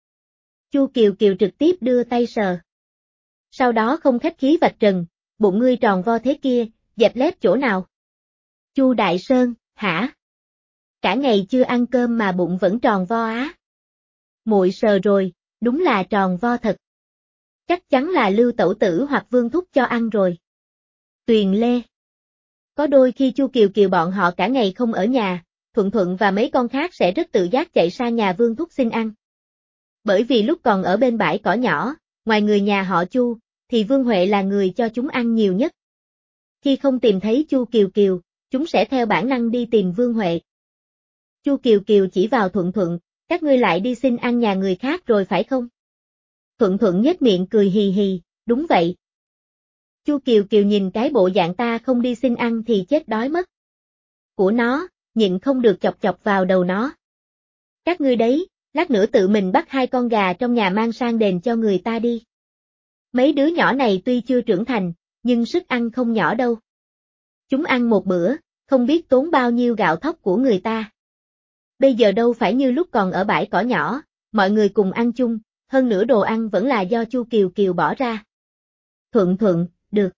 Chu Kiều Kiều trực tiếp đưa tay sờ. Sau đó không khách khí vạch trần, bụng ngươi tròn vo thế kia, dẹp lép chỗ nào? Chu Đại Sơn, hả? Cả ngày chưa ăn cơm mà bụng vẫn tròn vo á? Muội sờ rồi, đúng là tròn vo thật. Chắc chắn là Lưu Tẩu Tử hoặc Vương Thúc cho ăn rồi. Tuyền Lê. Có đôi khi Chu Kiều Kiều bọn họ cả ngày không ở nhà, Thuận Thuận và mấy con khác sẽ rất tự giác chạy sang nhà Vương Thúc xin ăn. Bởi vì lúc còn ở bên bãi cỏ nhỏ, ngoài người nhà họ Chu, thì Vương Huệ là người cho chúng ăn nhiều nhất. Khi không tìm thấy Chu Kiều Kiều, chúng sẽ theo bản năng đi tìm Vương Huệ. Chu Kiều Kiều chỉ vào Thuận Thuận, các ngươi lại đi xin ăn nhà người khác rồi phải không? Thuận Thuận nhếch miệng cười hì hì, đúng vậy. Chu Kiều Kiều nhìn cái bộ dạng ta không đi xin ăn thì chết đói mất. Của nó, nhịn không được chọc chọc vào đầu nó. Các ngươi đấy, lát nữa tự mình bắt hai con gà trong nhà mang sang đền cho người ta đi. Mấy đứa nhỏ này tuy chưa trưởng thành, nhưng sức ăn không nhỏ đâu. Chúng ăn một bữa, không biết tốn bao nhiêu gạo thóc của người ta. Bây giờ đâu phải như lúc còn ở bãi cỏ nhỏ, mọi người cùng ăn chung, hơn nữa đồ ăn vẫn là do Chu Kiều Kiều bỏ ra. Thuận Thuận, được.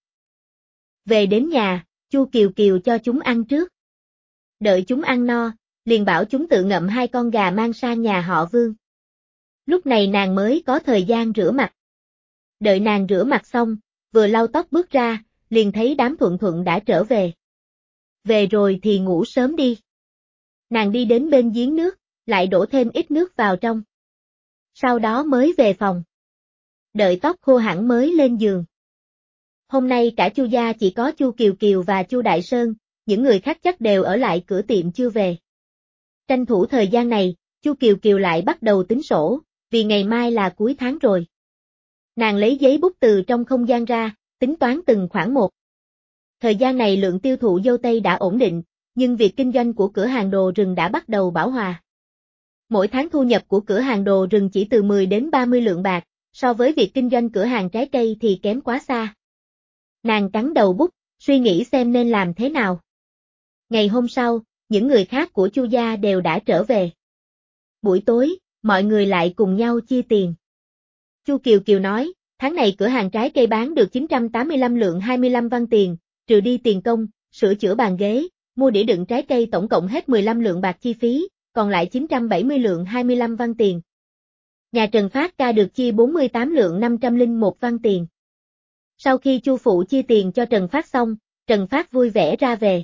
Về đến nhà, Chu Kiều Kiều cho chúng ăn trước. Đợi chúng ăn no, liền bảo chúng tự ngậm hai con gà mang sang nhà họ Vương. Lúc này nàng mới có thời gian rửa mặt. Đợi nàng rửa mặt xong, vừa lau tóc bước ra, liền thấy đám Thuận Thuận đã trở về. Về rồi thì ngủ sớm đi. Nàng đi đến bên giếng nước, lại đổ thêm ít nước vào trong. Sau đó mới về phòng. Đợi tóc khô hẳn mới lên giường. Hôm nay cả Chu gia chỉ có Chu Kiều Kiều và Chu Đại Sơn, những người khác chắc đều ở lại cửa tiệm chưa về. Tranh thủ thời gian này, Chu Kiều Kiều lại bắt đầu tính sổ, vì ngày mai là cuối tháng rồi. Nàng lấy giấy bút từ trong không gian ra, tính toán từng khoản một. Thời gian này lượng tiêu thụ dâu tây đã ổn định, nhưng việc kinh doanh của cửa hàng đồ rừng đã bắt đầu bão hòa. Mỗi tháng thu nhập của cửa hàng đồ rừng chỉ từ mười đến ba mươi lượng bạc, so với việc kinh doanh cửa hàng trái cây thì kém quá xa. Nàng cắn đầu bút, suy nghĩ xem nên làm thế nào. Ngày hôm sau, những người khác của Chu gia đều đã trở về. Buổi tối, mọi người lại cùng nhau chia tiền. Chu Kiều Kiều nói, tháng này cửa hàng trái cây bán được chín trăm tám mươi lăm lượng hai mươi lăm văn tiền, trừ đi tiền công, sửa chữa bàn ghế, mua đĩa đựng trái cây tổng cộng hết mười lăm lượng bạc chi phí, còn lại chín trăm bảy mươi lượng hai mươi lăm văn tiền. Nhà Trần Phát Ca được chia bốn mươi tám lượng năm trăm lẻ một văn tiền. Sau khi Chu phụ chia tiền cho Trần Phát xong, Trần Phát vui vẻ ra về.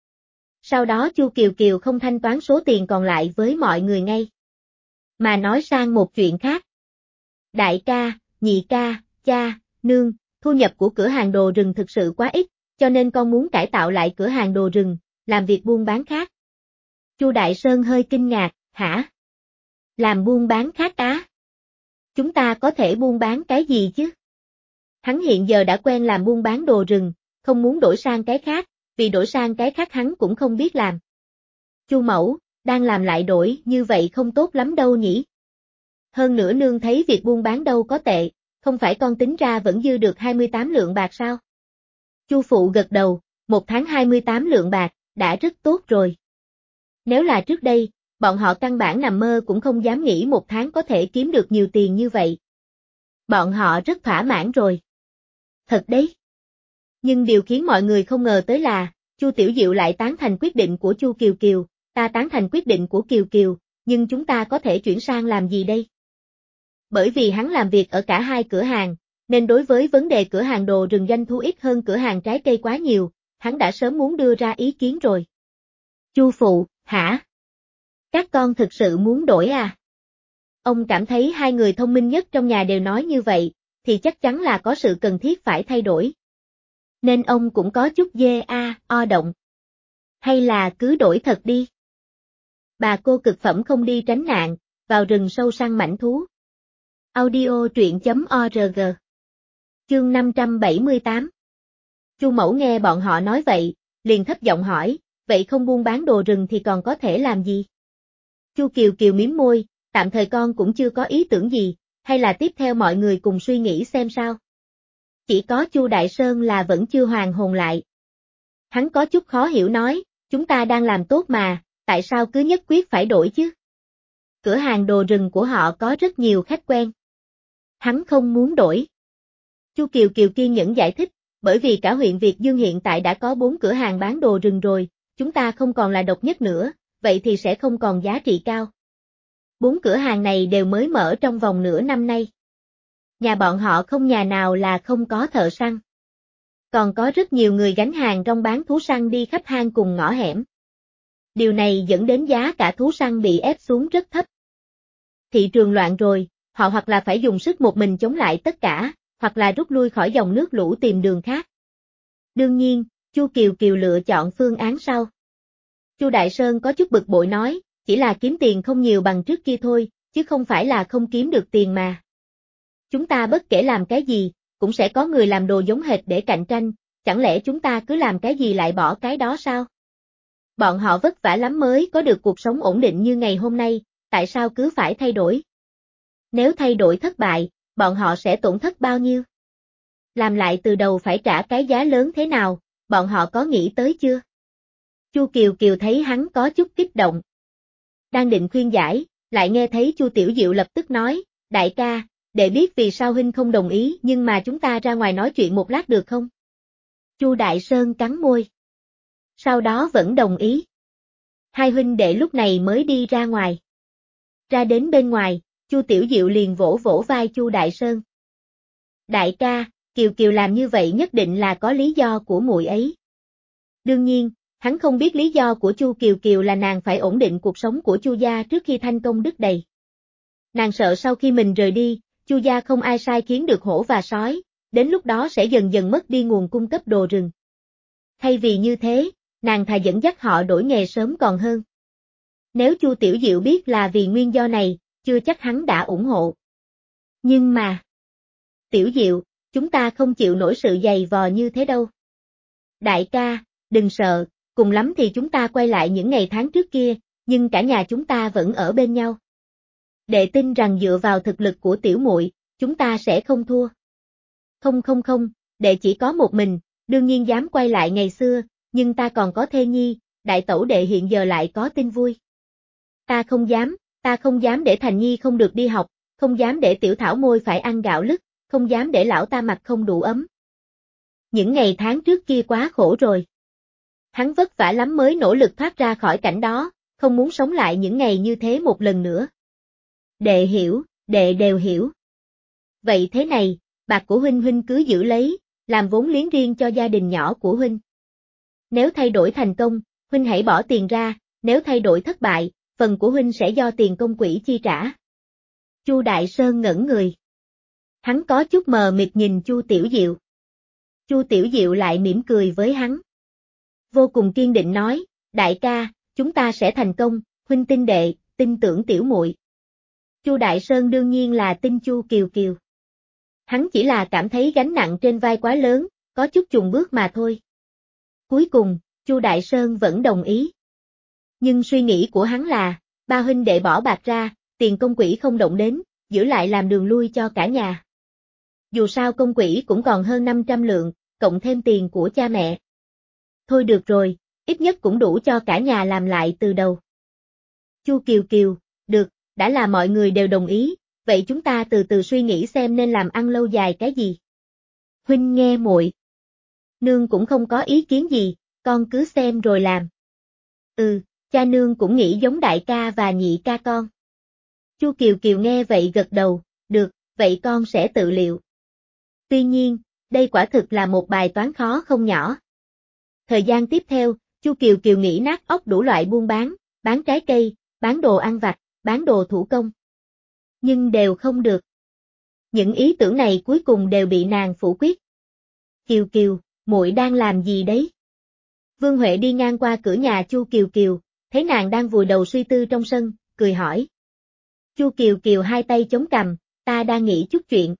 Sau đó Chu Kiều Kiều không thanh toán số tiền còn lại với mọi người ngay, mà nói sang một chuyện khác. Đại ca, nhị ca, cha, nương, thu nhập của cửa hàng đồ rừng thực sự quá ít, cho nên con muốn cải tạo lại cửa hàng đồ rừng, làm việc buôn bán khác. Chu Đại Sơn hơi kinh ngạc, hả? Làm buôn bán khác á? Chúng ta có thể buôn bán cái gì chứ? Hắn hiện giờ đã quen làm buôn bán đồ rừng, không muốn đổi sang cái khác, vì đổi sang cái khác hắn cũng không biết làm. Chu mẫu, đang làm lại đổi như vậy không tốt lắm đâu nhỉ? Hơn nữa nương thấy việc buôn bán đâu có tệ, không phải con tính ra vẫn dư được hai mươi tám lượng bạc sao? Chu phụ gật đầu, một tháng hai mươi tám lượng bạc, đã rất tốt rồi. Nếu là trước đây, bọn họ căn bản nằm mơ cũng không dám nghĩ một tháng có thể kiếm được nhiều tiền như vậy. Bọn họ rất thỏa mãn rồi. Thật đấy. Nhưng điều khiến mọi người không ngờ tới là, Chu Tiểu Diệu lại tán thành quyết định của Chu Kiều Kiều, ta tán thành quyết định của Kiều Kiều, nhưng chúng ta có thể chuyển sang làm gì đây? Bởi vì hắn làm việc ở cả hai cửa hàng, nên đối với vấn đề cửa hàng đồ rừng doanh thu ít hơn cửa hàng trái cây quá nhiều, hắn đã sớm muốn đưa ra ý kiến rồi. Chu phụ, hả? Các con thực sự muốn đổi à? Ông cảm thấy hai người thông minh nhất trong nhà đều nói như vậy, thì chắc chắn là có sự cần thiết phải thay đổi. Nên ông cũng có chút dê a, o động. Hay là cứ đổi thật đi. Bà cô cực phẩm không đi tránh nạn, vào rừng sâu săn mãnh thú. Audio truyện chấm org. Chương năm trăm bảy mươi tám. Chu mẫu nghe bọn họ nói vậy, liền thấp giọng hỏi, vậy không buôn bán đồ rừng thì còn có thể làm gì? Chu Kiều Kiều mím môi, tạm thời con cũng chưa có ý tưởng gì, hay là tiếp theo mọi người cùng suy nghĩ xem sao. Chỉ có Chu Đại Sơn là vẫn chưa hoàn hồn lại. Hắn có chút khó hiểu nói, chúng ta đang làm tốt mà, tại sao cứ nhất quyết phải đổi chứ? Cửa hàng đồ rừng của họ có rất nhiều khách quen. Hắn không muốn đổi. Chu Kiều Kiều kiên nhẫn giải thích, bởi vì cả huyện Việt Dương hiện tại đã có bốn cửa hàng bán đồ rừng rồi, chúng ta không còn là độc nhất nữa, vậy thì sẽ không còn giá trị cao. Bốn cửa hàng này đều mới mở trong vòng nửa năm nay. Nhà bọn họ không nhà nào là không có thợ săn. Còn có rất nhiều người gánh hàng rong bán thú săn đi khắp hang cùng ngõ hẻm. Điều này dẫn đến giá cả thú săn bị ép xuống rất thấp. Thị trường loạn rồi, họ hoặc là phải dùng sức một mình chống lại tất cả, hoặc là rút lui khỏi dòng nước lũ tìm đường khác. Đương nhiên, Chu Kiều Kiều lựa chọn phương án sau. Chu Đại Sơn có chút bực bội nói, chỉ là kiếm tiền không nhiều bằng trước kia thôi, chứ không phải là không kiếm được tiền mà. Chúng ta bất kể làm cái gì, cũng sẽ có người làm đồ giống hệt để cạnh tranh, chẳng lẽ chúng ta cứ làm cái gì lại bỏ cái đó sao? Bọn họ vất vả lắm mới có được cuộc sống ổn định như ngày hôm nay, tại sao cứ phải thay đổi? Nếu thay đổi thất bại, bọn họ sẽ tổn thất bao nhiêu? Làm lại từ đầu phải trả cái giá lớn thế nào, bọn họ có nghĩ tới chưa? Chu Kiều Kiều thấy hắn có chút kích động. Đang định khuyên giải, lại nghe thấy Chu Tiểu Diệu lập tức nói, đại ca, để biết vì sao huynh không đồng ý nhưng mà chúng ta ra ngoài nói chuyện một lát được không? Chu Đại Sơn cắn môi. Sau đó vẫn đồng ý. Hai huynh đệ lúc này mới đi ra ngoài. Ra đến bên ngoài, Chu Tiểu Diệu liền vỗ vỗ vai Chu Đại Sơn. Đại ca, Kiều Kiều làm như vậy nhất định là có lý do của muội ấy. Đương nhiên, hắn không biết lý do của Chu Kiều Kiều là nàng phải ổn định cuộc sống của Chu gia trước khi thành công đứt đầy. Nàng sợ sau khi mình rời đi, Chu gia không ai sai khiến được hổ và sói, đến lúc đó sẽ dần dần mất đi nguồn cung cấp đồ rừng. Thay vì như thế, nàng thà dẫn dắt họ đổi nghề sớm còn hơn. Nếu Chu Tiểu Diệu biết là vì nguyên do này, chưa chắc hắn đã ủng hộ. Nhưng mà... Tiểu Diệu, chúng ta không chịu nổi sự dày vò như thế đâu. Đại ca, đừng sợ, cùng lắm thì chúng ta quay lại những ngày tháng trước kia, nhưng cả nhà chúng ta vẫn ở bên nhau. Đệ tin rằng dựa vào thực lực của tiểu muội, chúng ta sẽ không thua. Không không không, đệ chỉ có một mình, đương nhiên dám quay lại ngày xưa, nhưng ta còn có thê nhi, đại tẩu đệ hiện giờ lại có tin vui. Ta không dám, ta không dám để Thành Nhi không được đi học, không dám để tiểu thảo môi phải ăn gạo lứt, không dám để lão ta mặc không đủ ấm. Những ngày tháng trước kia quá khổ rồi. Hắn vất vả lắm mới nỗ lực thoát ra khỏi cảnh đó, không muốn sống lại những ngày như thế một lần nữa. Đệ hiểu, đệ đều hiểu. Vậy thế này, bạc của huynh huynh cứ giữ lấy, làm vốn liếng riêng cho gia đình nhỏ của huynh. Nếu thay đổi thành công, huynh hãy bỏ tiền ra, nếu thay đổi thất bại, phần của huynh sẽ do tiền công quỹ chi trả. Chu Đại Sơn ngẩn người. Hắn có chút mờ mịt nhìn Chu Tiểu Diệu. Chu Tiểu Diệu lại mỉm cười với hắn. Vô cùng kiên định nói, đại ca, chúng ta sẽ thành công, huynh tin đệ, tin tưởng tiểu muội. Chu Đại Sơn đương nhiên là tin Chu Kiều Kiều. Hắn chỉ là cảm thấy gánh nặng trên vai quá lớn, có chút chùn bước mà thôi. Cuối cùng, Chu Đại Sơn vẫn đồng ý. Nhưng suy nghĩ của hắn là, ba huynh đệ bỏ bạc ra, tiền công quỹ không động đến, giữ lại làm đường lui cho cả nhà. Dù sao công quỹ cũng còn hơn năm trăm lượng, cộng thêm tiền của cha mẹ. Thôi được rồi, ít nhất cũng đủ cho cả nhà làm lại từ đầu. Chu Kiều Kiều, được, đã là mọi người đều đồng ý, vậy chúng ta từ từ suy nghĩ xem nên làm ăn lâu dài cái gì. Huynh nghe muội. Nương cũng không có ý kiến gì, con cứ xem rồi làm. Ừ, cha nương cũng nghĩ giống đại ca và nhị ca con. Chu Kiều Kiều nghe vậy gật đầu, được, vậy con sẽ tự liệu. Tuy nhiên, đây quả thực là một bài toán khó không nhỏ. Thời gian tiếp theo, Chu Kiều Kiều nghĩ nát óc đủ loại buôn bán, bán trái cây, bán đồ ăn vặt, bán đồ thủ công. Nhưng đều không được. Những ý tưởng này cuối cùng đều bị nàng phủ quyết. Kiều Kiều, muội đang làm gì đấy? Vương Huệ đi ngang qua cửa nhà Chu Kiều Kiều, thấy nàng đang vùi đầu suy tư trong sân, cười hỏi. Chu Kiều Kiều hai tay chống cằm, ta đang nghĩ chút chuyện.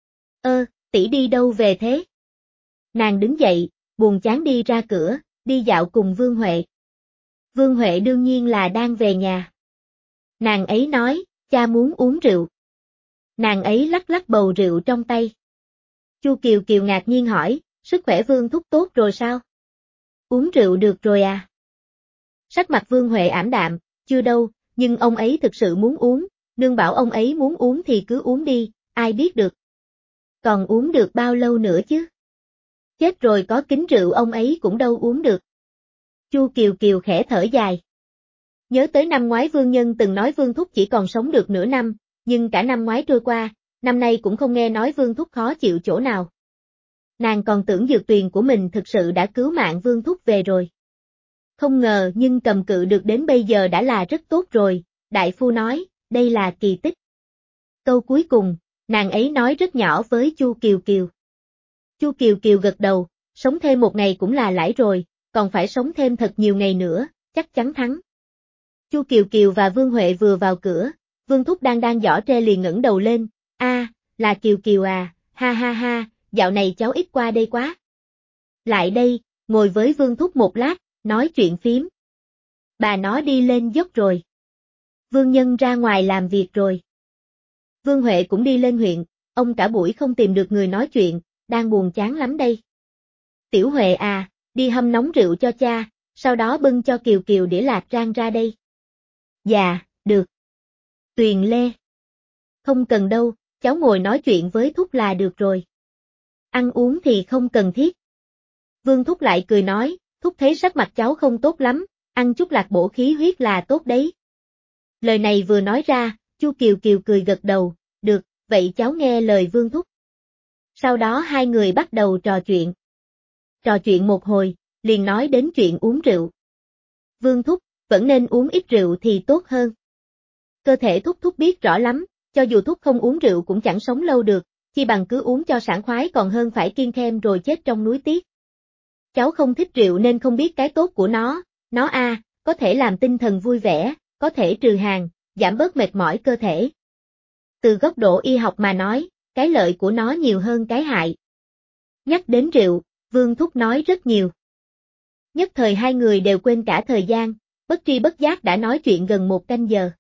Ơ, tỷ đi đâu về thế? Nàng đứng dậy, buồn chán đi ra cửa, đi dạo cùng Vương Huệ. Vương Huệ đương nhiên là đang về nhà. Nàng ấy nói, cha muốn uống rượu. Nàng ấy lắc lắc bầu rượu trong tay. Chu Kiều Kiều ngạc nhiên hỏi, sức khỏe Vương thúc tốt rồi sao? Uống rượu được rồi à? Sắc mặt Vương Huệ ảm đạm, chưa đâu, nhưng ông ấy thực sự muốn uống, nương bảo ông ấy muốn uống thì cứ uống đi, ai biết được. Còn uống được bao lâu nữa chứ? Chết rồi có kính rượu ông ấy cũng đâu uống được. Chu Kiều Kiều khẽ thở dài. Nhớ tới năm ngoái Vương Nhân từng nói Vương thúc chỉ còn sống được nửa năm, nhưng cả năm ngoái trôi qua, năm nay cũng không nghe nói Vương thúc khó chịu chỗ nào. Nàng còn tưởng dược tuyền của mình thực sự đã cứu mạng Vương thúc về rồi. Không ngờ nhưng cầm cự được đến bây giờ đã là rất tốt rồi, đại phu nói, đây là kỳ tích. Câu cuối cùng, nàng ấy nói rất nhỏ với Chu Kiều Kiều. Chu Kiều Kiều gật đầu, sống thêm một ngày cũng là lãi rồi, còn phải sống thêm thật nhiều ngày nữa, chắc chắn thắng. Chu Kiều Kiều và Vương Huệ vừa vào cửa, Vương thúc đang đang giỏ tre liền ngẩng đầu lên, a, là Kiều Kiều à, ha ha ha, dạo này cháu ít qua đây quá. Lại đây, ngồi với Vương thúc một lát, nói chuyện phím. Bà nó đi lên dốc rồi. Vương Nhân ra ngoài làm việc rồi. Vương Huệ cũng đi lên huyện, ông cả buổi không tìm được người nói chuyện, đang buồn chán lắm đây. Tiểu Huệ à, đi hâm nóng rượu cho cha, sau đó bưng cho Kiều Kiều đĩa lạc rang ra đây. Dạ, được. Tuyền Lê. Không cần đâu, cháu ngồi nói chuyện với thúc là được rồi. Ăn uống thì không cần thiết. Vương thúc lại cười nói, thúc thấy sắc mặt cháu không tốt lắm, ăn chút lạc bổ khí huyết là tốt đấy. Lời này vừa nói ra, Chu Kiều Kiều cười gật đầu, được, vậy cháu nghe lời Vương thúc. Sau đó hai người bắt đầu trò chuyện. Trò chuyện một hồi, liền nói đến chuyện uống rượu. Vương thúc, vẫn nên uống ít rượu thì tốt hơn. Cơ thể thúc thúc biết rõ lắm, cho dù thúc không uống rượu cũng chẳng sống lâu được, chi bằng cứ uống cho sảng khoái còn hơn phải kiêng khem rồi chết trong núi tiếc. Cháu không thích rượu nên không biết cái tốt của nó, nó a, à, có thể làm tinh thần vui vẻ, có thể trừ hàn, giảm bớt mệt mỏi cơ thể. Từ góc độ y học mà nói, cái lợi của nó nhiều hơn cái hại. Nhắc đến rượu, Vương thúc nói rất nhiều. Nhất thời hai người đều quên cả thời gian, bất tri bất giác đã nói chuyện gần một canh giờ.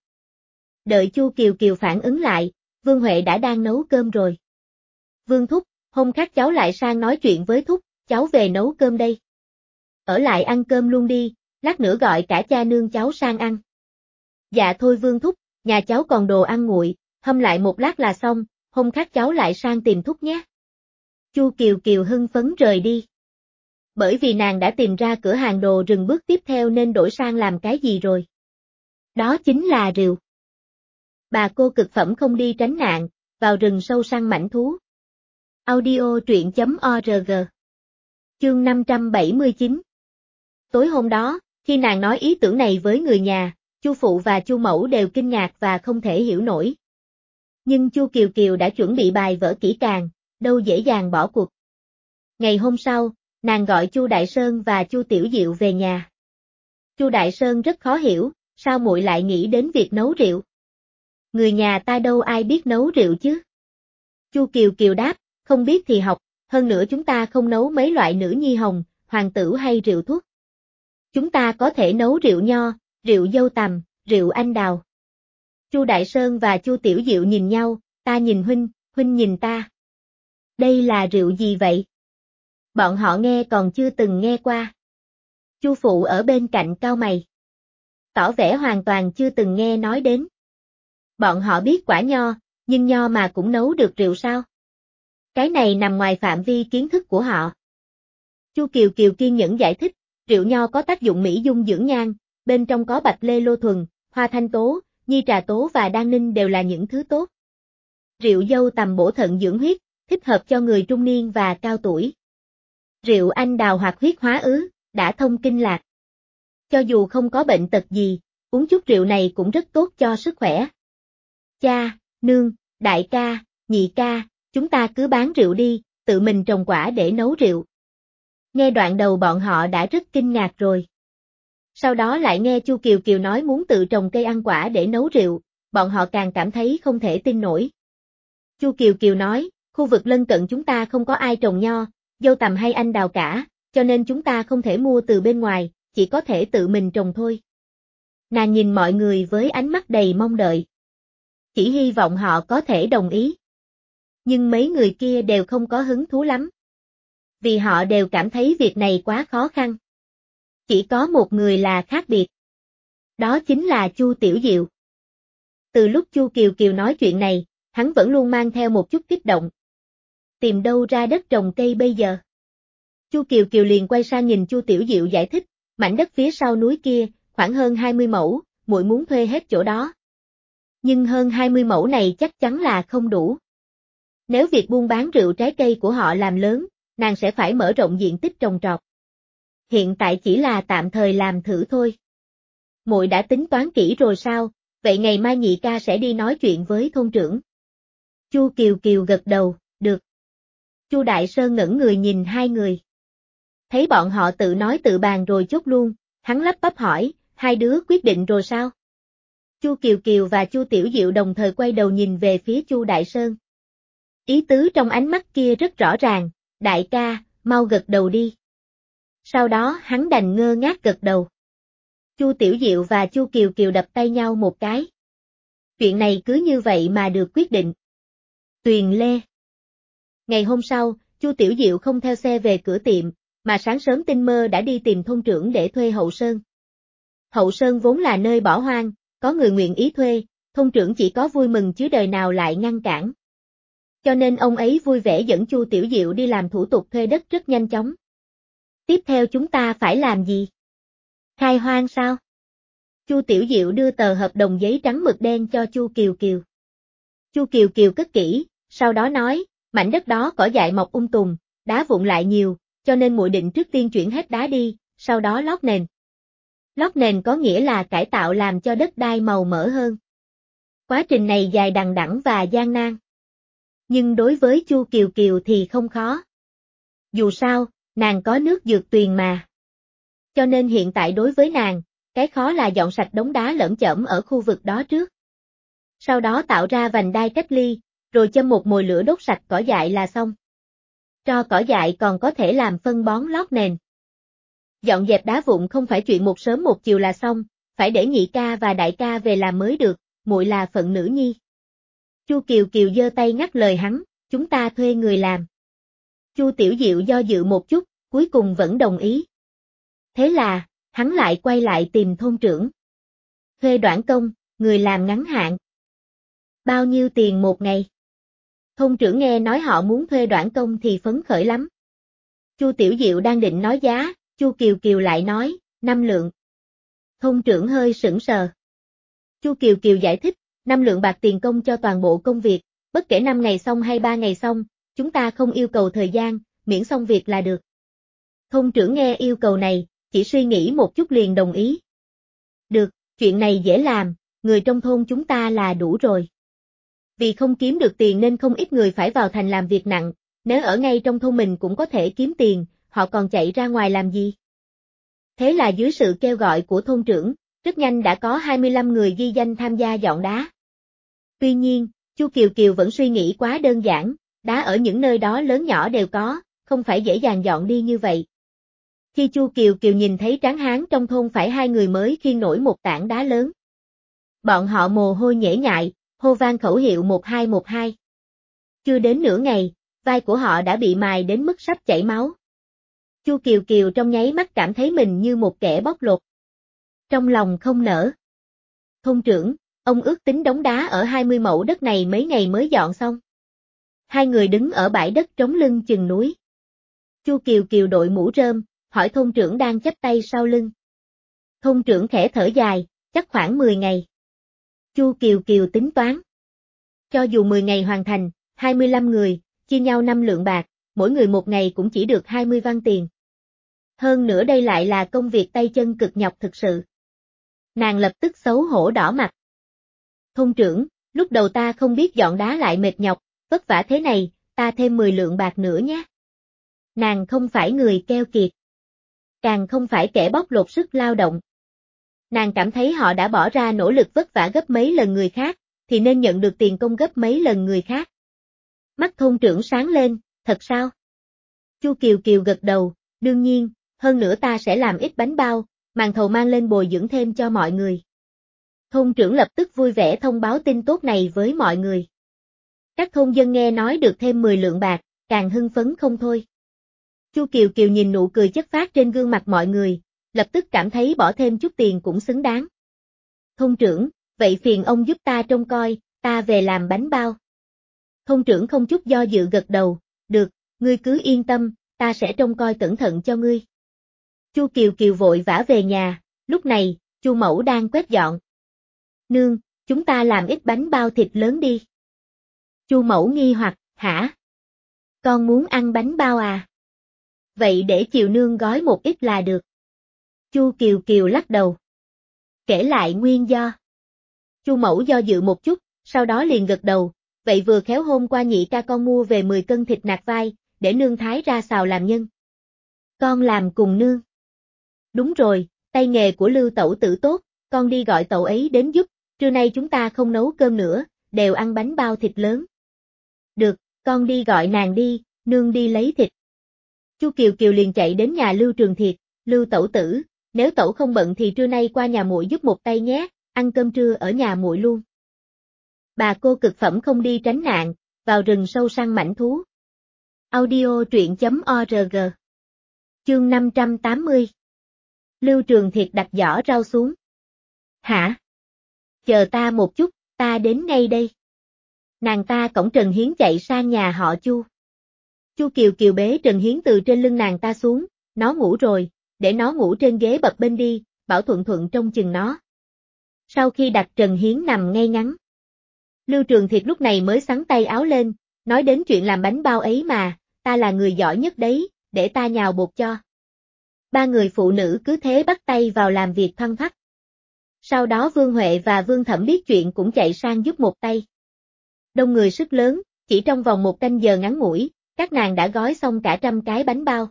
Đợi Chu Kiều Kiều phản ứng lại, Vương Huệ đã đang nấu cơm rồi. Vương thúc, hôm khác cháu lại sang nói chuyện với thúc, cháu về nấu cơm đây. Ở lại ăn cơm luôn đi, lát nữa gọi cả cha nương cháu sang ăn. Dạ thôi Vương thúc, nhà cháu còn đồ ăn nguội, hâm lại một lát là xong, hôm khác cháu lại sang tìm thúc nhé. Chu Kiều Kiều hưng phấn rời đi. Bởi vì nàng đã tìm ra cửa hàng đồ rừng bước tiếp theo nên đổi sang làm cái gì rồi. Đó chính là rượu. Bà cô cực phẩm không đi tránh nạn, vào rừng sâu săn mãnh thú. Audio truyện chấm org. Chương năm trăm bảy mươi chín. Tối hôm đó, khi nàng nói ý tưởng này với người nhà, Chu phụ và Chu mẫu đều kinh ngạc và không thể hiểu nổi. Nhưng Chu Kiều Kiều đã chuẩn bị bài vở kỹ càng, đâu dễ dàng bỏ cuộc. Ngày hôm sau, nàng gọi Chu Đại Sơn và Chu Tiểu Diệu về nhà. Chu Đại Sơn rất khó hiểu, sao muội lại nghĩ đến việc nấu rượu? Người nhà ta đâu ai biết nấu rượu chứ? Chu Kiều Kiều đáp, không biết thì học, hơn nữa chúng ta không nấu mấy loại nữ nhi hồng, hoàng tử hay rượu thuốc. Chúng ta có thể nấu rượu nho, rượu dâu tằm, rượu anh đào. Chu Đại Sơn và Chu Tiểu Diệu nhìn nhau, ta nhìn huynh, huynh nhìn ta. Đây là rượu gì vậy? Bọn họ nghe còn chưa từng nghe qua. Chu phụ ở bên cạnh cau mày. Tỏ vẻ hoàn toàn chưa từng nghe nói đến. Bọn họ biết quả nho, nhưng nho mà cũng nấu được rượu sao? Cái này nằm ngoài phạm vi kiến thức của họ. Chu Kiều Kiều kiên nhẫn giải thích, rượu nho có tác dụng mỹ dung dưỡng nhan, bên trong có bạch lê lô thuần, hoa thanh tố, nhi trà tố và đan ninh đều là những thứ tốt. Rượu dâu tằm bổ thận dưỡng huyết, thích hợp cho người trung niên và cao tuổi. Rượu anh đào hoạt huyết hóa ứ, đã thông kinh lạc. Cho dù không có bệnh tật gì, uống chút rượu này cũng rất tốt cho sức khỏe. Cha, nương, đại ca, nhị ca, chúng ta cứ bán rượu đi, tự mình trồng quả để nấu rượu. Nghe đoạn đầu bọn họ đã rất kinh ngạc rồi. Sau đó lại nghe Chu Kiều Kiều nói muốn tự trồng cây ăn quả để nấu rượu, bọn họ càng cảm thấy không thể tin nổi. Chu Kiều Kiều nói, khu vực lân cận chúng ta không có ai trồng nho, dâu tằm hay anh đào cả, cho nên chúng ta không thể mua từ bên ngoài, chỉ có thể tự mình trồng thôi. Nàng nhìn mọi người với ánh mắt đầy mong đợi. Chỉ hy vọng họ có thể đồng ý. Nhưng mấy người kia đều không có hứng thú lắm. Vì họ đều cảm thấy việc này quá khó khăn. Chỉ có một người là khác biệt. Đó chính là Chu Tiểu Diệu. Từ lúc Chu Kiều Kiều nói chuyện này, hắn vẫn luôn mang theo một chút kích động. Tìm đâu ra đất trồng cây bây giờ? Chu Kiều Kiều liền quay sang nhìn Chu Tiểu Diệu giải thích, mảnh đất phía sau núi kia, khoảng hơn hai mươi mẫu, muội muốn thuê hết chỗ đó. Nhưng hơn hai mươi mẫu này chắc chắn là không đủ. Nếu việc buôn bán rượu trái cây của họ làm lớn, nàng sẽ phải mở rộng diện tích trồng trọt. Hiện tại chỉ là tạm thời làm thử thôi. Muội đã tính toán kỹ rồi sao? Vậy ngày mai nhị ca sẽ đi nói chuyện với thôn trưởng. Chu Kiều Kiều gật đầu, được. Chu Đại Sơn ngẩn người nhìn hai người. Thấy bọn họ tự nói tự bàn rồi chốt luôn, hắn lắp bắp hỏi, hai đứa quyết định rồi sao? Chu Kiều Kiều và Chu Tiểu Diệu đồng thời quay đầu nhìn về phía Chu Đại Sơn. Ý tứ trong ánh mắt kia rất rõ ràng, đại ca, mau gật đầu đi. Sau đó hắn đành ngơ ngác gật đầu. Chu Tiểu Diệu và Chu Kiều Kiều đập tay nhau một cái. Chuyện này cứ như vậy mà được quyết định. Tuyền Lê. Ngày hôm sau, Chu Tiểu Diệu không theo xe về cửa tiệm, mà sáng sớm tinh mơ đã đi tìm thôn trưởng để thuê Hậu Sơn. Hậu Sơn vốn là nơi bỏ hoang, có người nguyện ý thuê, thôn trưởng chỉ có vui mừng chứ đời nào lại ngăn cản. Cho nên ông ấy vui vẻ dẫn Chu Tiểu Diệu đi làm thủ tục thuê đất rất nhanh chóng. Tiếp theo chúng ta phải làm gì? Khai hoang sao? Chu Tiểu Diệu đưa tờ hợp đồng giấy trắng mực đen cho Chu Kiều Kiều. Chu Kiều Kiều cất kỹ, sau đó nói, mảnh đất đó cỏ dại mọc um tùm, đá vụn lại nhiều, cho nên muội định trước tiên chuyển hết đá đi, sau đó lót nền. Lót nền có nghĩa là cải tạo làm cho đất đai màu mỡ hơn. Quá trình này dài đằng đẵng và gian nan. Nhưng đối với Chu Kiều Kiều thì không khó. Dù sao, nàng có nước dược tuyền mà. Cho nên hiện tại đối với nàng, cái khó là dọn sạch đống đá lởm chởm ở khu vực đó trước. Sau đó tạo ra vành đai cách ly, rồi châm một mồi lửa đốt sạch cỏ dại là xong. Tro cỏ dại còn có thể làm phân bón lót nền. Dọn dẹp đá vụn không phải chuyện một sớm một chiều là xong, phải để nhị ca và đại ca về làm mới được, muội là phận nữ nhi. Chu Kiều Kiều giơ tay ngắt lời hắn, chúng ta thuê người làm. Chu Tiểu Diệu do dự một chút, cuối cùng vẫn đồng ý. Thế là, hắn lại quay lại tìm thôn trưởng. Thuê đoạn công, người làm ngắn hạn. Bao nhiêu tiền một ngày? Thôn trưởng nghe nói họ muốn thuê đoạn công thì phấn khởi lắm. Chu Tiểu Diệu đang định nói giá, Chu Kiều Kiều lại nói, năm lượng. Thôn trưởng hơi sững sờ. Chu Kiều Kiều giải thích, năm lượng bạc tiền công cho toàn bộ công việc, bất kể năm ngày xong hay ba ngày xong, chúng ta không yêu cầu thời gian, miễn xong việc là được. Thôn trưởng nghe yêu cầu này, chỉ suy nghĩ một chút liền đồng ý. Được, chuyện này dễ làm, người trong thôn chúng ta là đủ rồi. Vì không kiếm được tiền nên không ít người phải vào thành làm việc nặng, nếu ở ngay trong thôn mình cũng có thể kiếm tiền, họ còn chạy ra ngoài làm gì? Thế là dưới sự kêu gọi của thôn trưởng, rất nhanh đã có hai mươi lăm người ghi danh tham gia dọn đá. Tuy nhiên, Chu Kiều Kiều vẫn suy nghĩ quá đơn giản, đá ở những nơi đó lớn nhỏ đều có, không phải dễ dàng dọn đi như vậy. Khi Chu Kiều Kiều nhìn thấy tráng hán trong thôn phải hai người mới khiêng nổi một tảng đá lớn. Bọn họ mồ hôi nhễ nhại, hô vang khẩu hiệu một hai một hai. Chưa đến nửa ngày, vai của họ đã bị mài đến mức sắp chảy máu. Chu Kiều Kiều trong nháy mắt cảm thấy mình như một kẻ bóc lột. Trong lòng không nở. Thôn trưởng, ông ước tính đống đá ở hai mươi mẫu đất này mấy ngày mới dọn xong. Hai người đứng ở bãi đất trống lưng chừng núi. Chu Kiều Kiều đội mũ rơm, hỏi thôn trưởng đang chắp tay sau lưng. Thôn trưởng khẽ thở dài, chắc khoảng mười ngày. Chu Kiều Kiều tính toán. Cho dù mười ngày hoàn thành, hai mươi lăm người, chia nhau năm lượng bạc, mỗi người một ngày cũng chỉ được hai mươi văn tiền. Hơn nữa đây lại là công việc tay chân cực nhọc thực sự. Nàng lập tức xấu hổ đỏ mặt. Thôn trưởng, lúc đầu ta không biết dọn đá lại mệt nhọc, vất vả thế này, ta thêm mười lượng bạc nữa nhé. Nàng không phải người keo kiệt. Càng không phải kẻ bóc lột sức lao động. Nàng cảm thấy họ đã bỏ ra nỗ lực vất vả gấp mấy lần người khác, thì nên nhận được tiền công gấp mấy lần người khác. Mắt thôn trưởng sáng lên, thật sao? Chu Kiều Kiều gật đầu, đương nhiên, hơn nữa ta sẽ làm ít bánh bao, màn thầu mang lên bồi dưỡng thêm cho mọi người. Thôn trưởng lập tức vui vẻ thông báo tin tốt này với mọi người. Các thôn dân nghe nói được thêm mười lượng bạc, càng hưng phấn không thôi. Chu Kiều Kiều nhìn nụ cười chất phác trên gương mặt mọi người, lập tức cảm thấy bỏ thêm chút tiền cũng xứng đáng. Thôn trưởng, vậy phiền ông giúp ta trông coi, ta về làm bánh bao. Thôn trưởng không chút do dự gật đầu, được, ngươi cứ yên tâm, ta sẽ trông coi cẩn thận cho ngươi. Chu Kiều Kiều vội vã về nhà, lúc này, Chu Mẫu đang quét dọn. Nương, chúng ta làm ít bánh bao thịt lớn đi. Chu Mẫu nghi hoặc, hả? Con muốn ăn bánh bao à? Vậy để chiều nương gói một ít là được. Chu Kiều Kiều lắc đầu. Kể lại nguyên do. Chu Mẫu do dự một chút, sau đó liền gật đầu, vậy vừa khéo hôm qua nhị ca con mua về mười cân thịt nạc vai, để nương thái ra xào làm nhân. Con làm cùng nương. Đúng rồi, tay nghề của Lưu tẩu tử tốt, con đi gọi tẩu ấy đến giúp, trưa nay chúng ta không nấu cơm nữa, đều ăn bánh bao thịt lớn. Được, con đi gọi nàng đi, nương đi lấy thịt. Chu Kiều Kiều liền chạy đến nhà Lưu Trường Thiệt, Lưu tẩu tử, nếu tẩu không bận thì trưa nay qua nhà muội giúp một tay nhé, ăn cơm trưa ở nhà muội luôn. Bà cô cực phẩm không đi tránh nạn, vào rừng sâu săn mãnh thú. Audio truyện chấm org. Chương năm trăm tám mươi. Lưu Trường Thiệt đặt giỏ rau xuống. Hả? Chờ ta một chút, ta đến ngay đây. Nàng ta cõng Trần Hiến chạy sang nhà họ Chu. Chu Kiều Kiều bế Trần Hiến từ trên lưng nàng ta xuống, nó ngủ rồi, để nó ngủ trên ghế bập bên đi, bảo Thuận Thuận trông chừng nó. Sau khi đặt Trần Hiến nằm ngay ngắn, Lưu Trường Thiệt lúc này mới xắn tay áo lên, nói đến chuyện làm bánh bao ấy mà, ta là người giỏi nhất đấy, để ta nhào bột cho. Ba người phụ nữ cứ thế bắt tay vào làm việc thoăn thoắt. Sau đó Vương Huệ và Vương Thẩm biết chuyện cũng chạy sang giúp một tay. Đông người sức lớn, chỉ trong vòng một canh giờ ngắn ngủi, các nàng đã gói xong cả trăm cái bánh bao.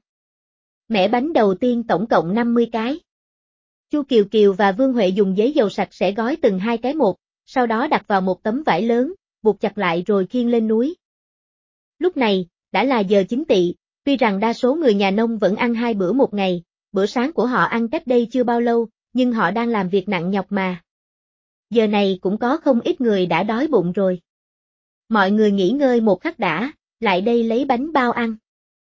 Mẻ bánh đầu tiên tổng cộng năm mươi cái. Chu Kiều Kiều và Vương Huệ dùng giấy dầu sạch sẽ gói từng hai cái một, sau đó đặt vào một tấm vải lớn, buộc chặt lại rồi khiêng lên núi. Lúc này, đã là giờ chính tỵ, tuy rằng đa số người nhà nông vẫn ăn hai bữa một ngày, bữa sáng của họ ăn cách đây chưa bao lâu, nhưng họ đang làm việc nặng nhọc mà. Giờ này cũng có không ít người đã đói bụng rồi. Mọi người nghỉ ngơi một khắc đã, lại đây lấy bánh bao ăn.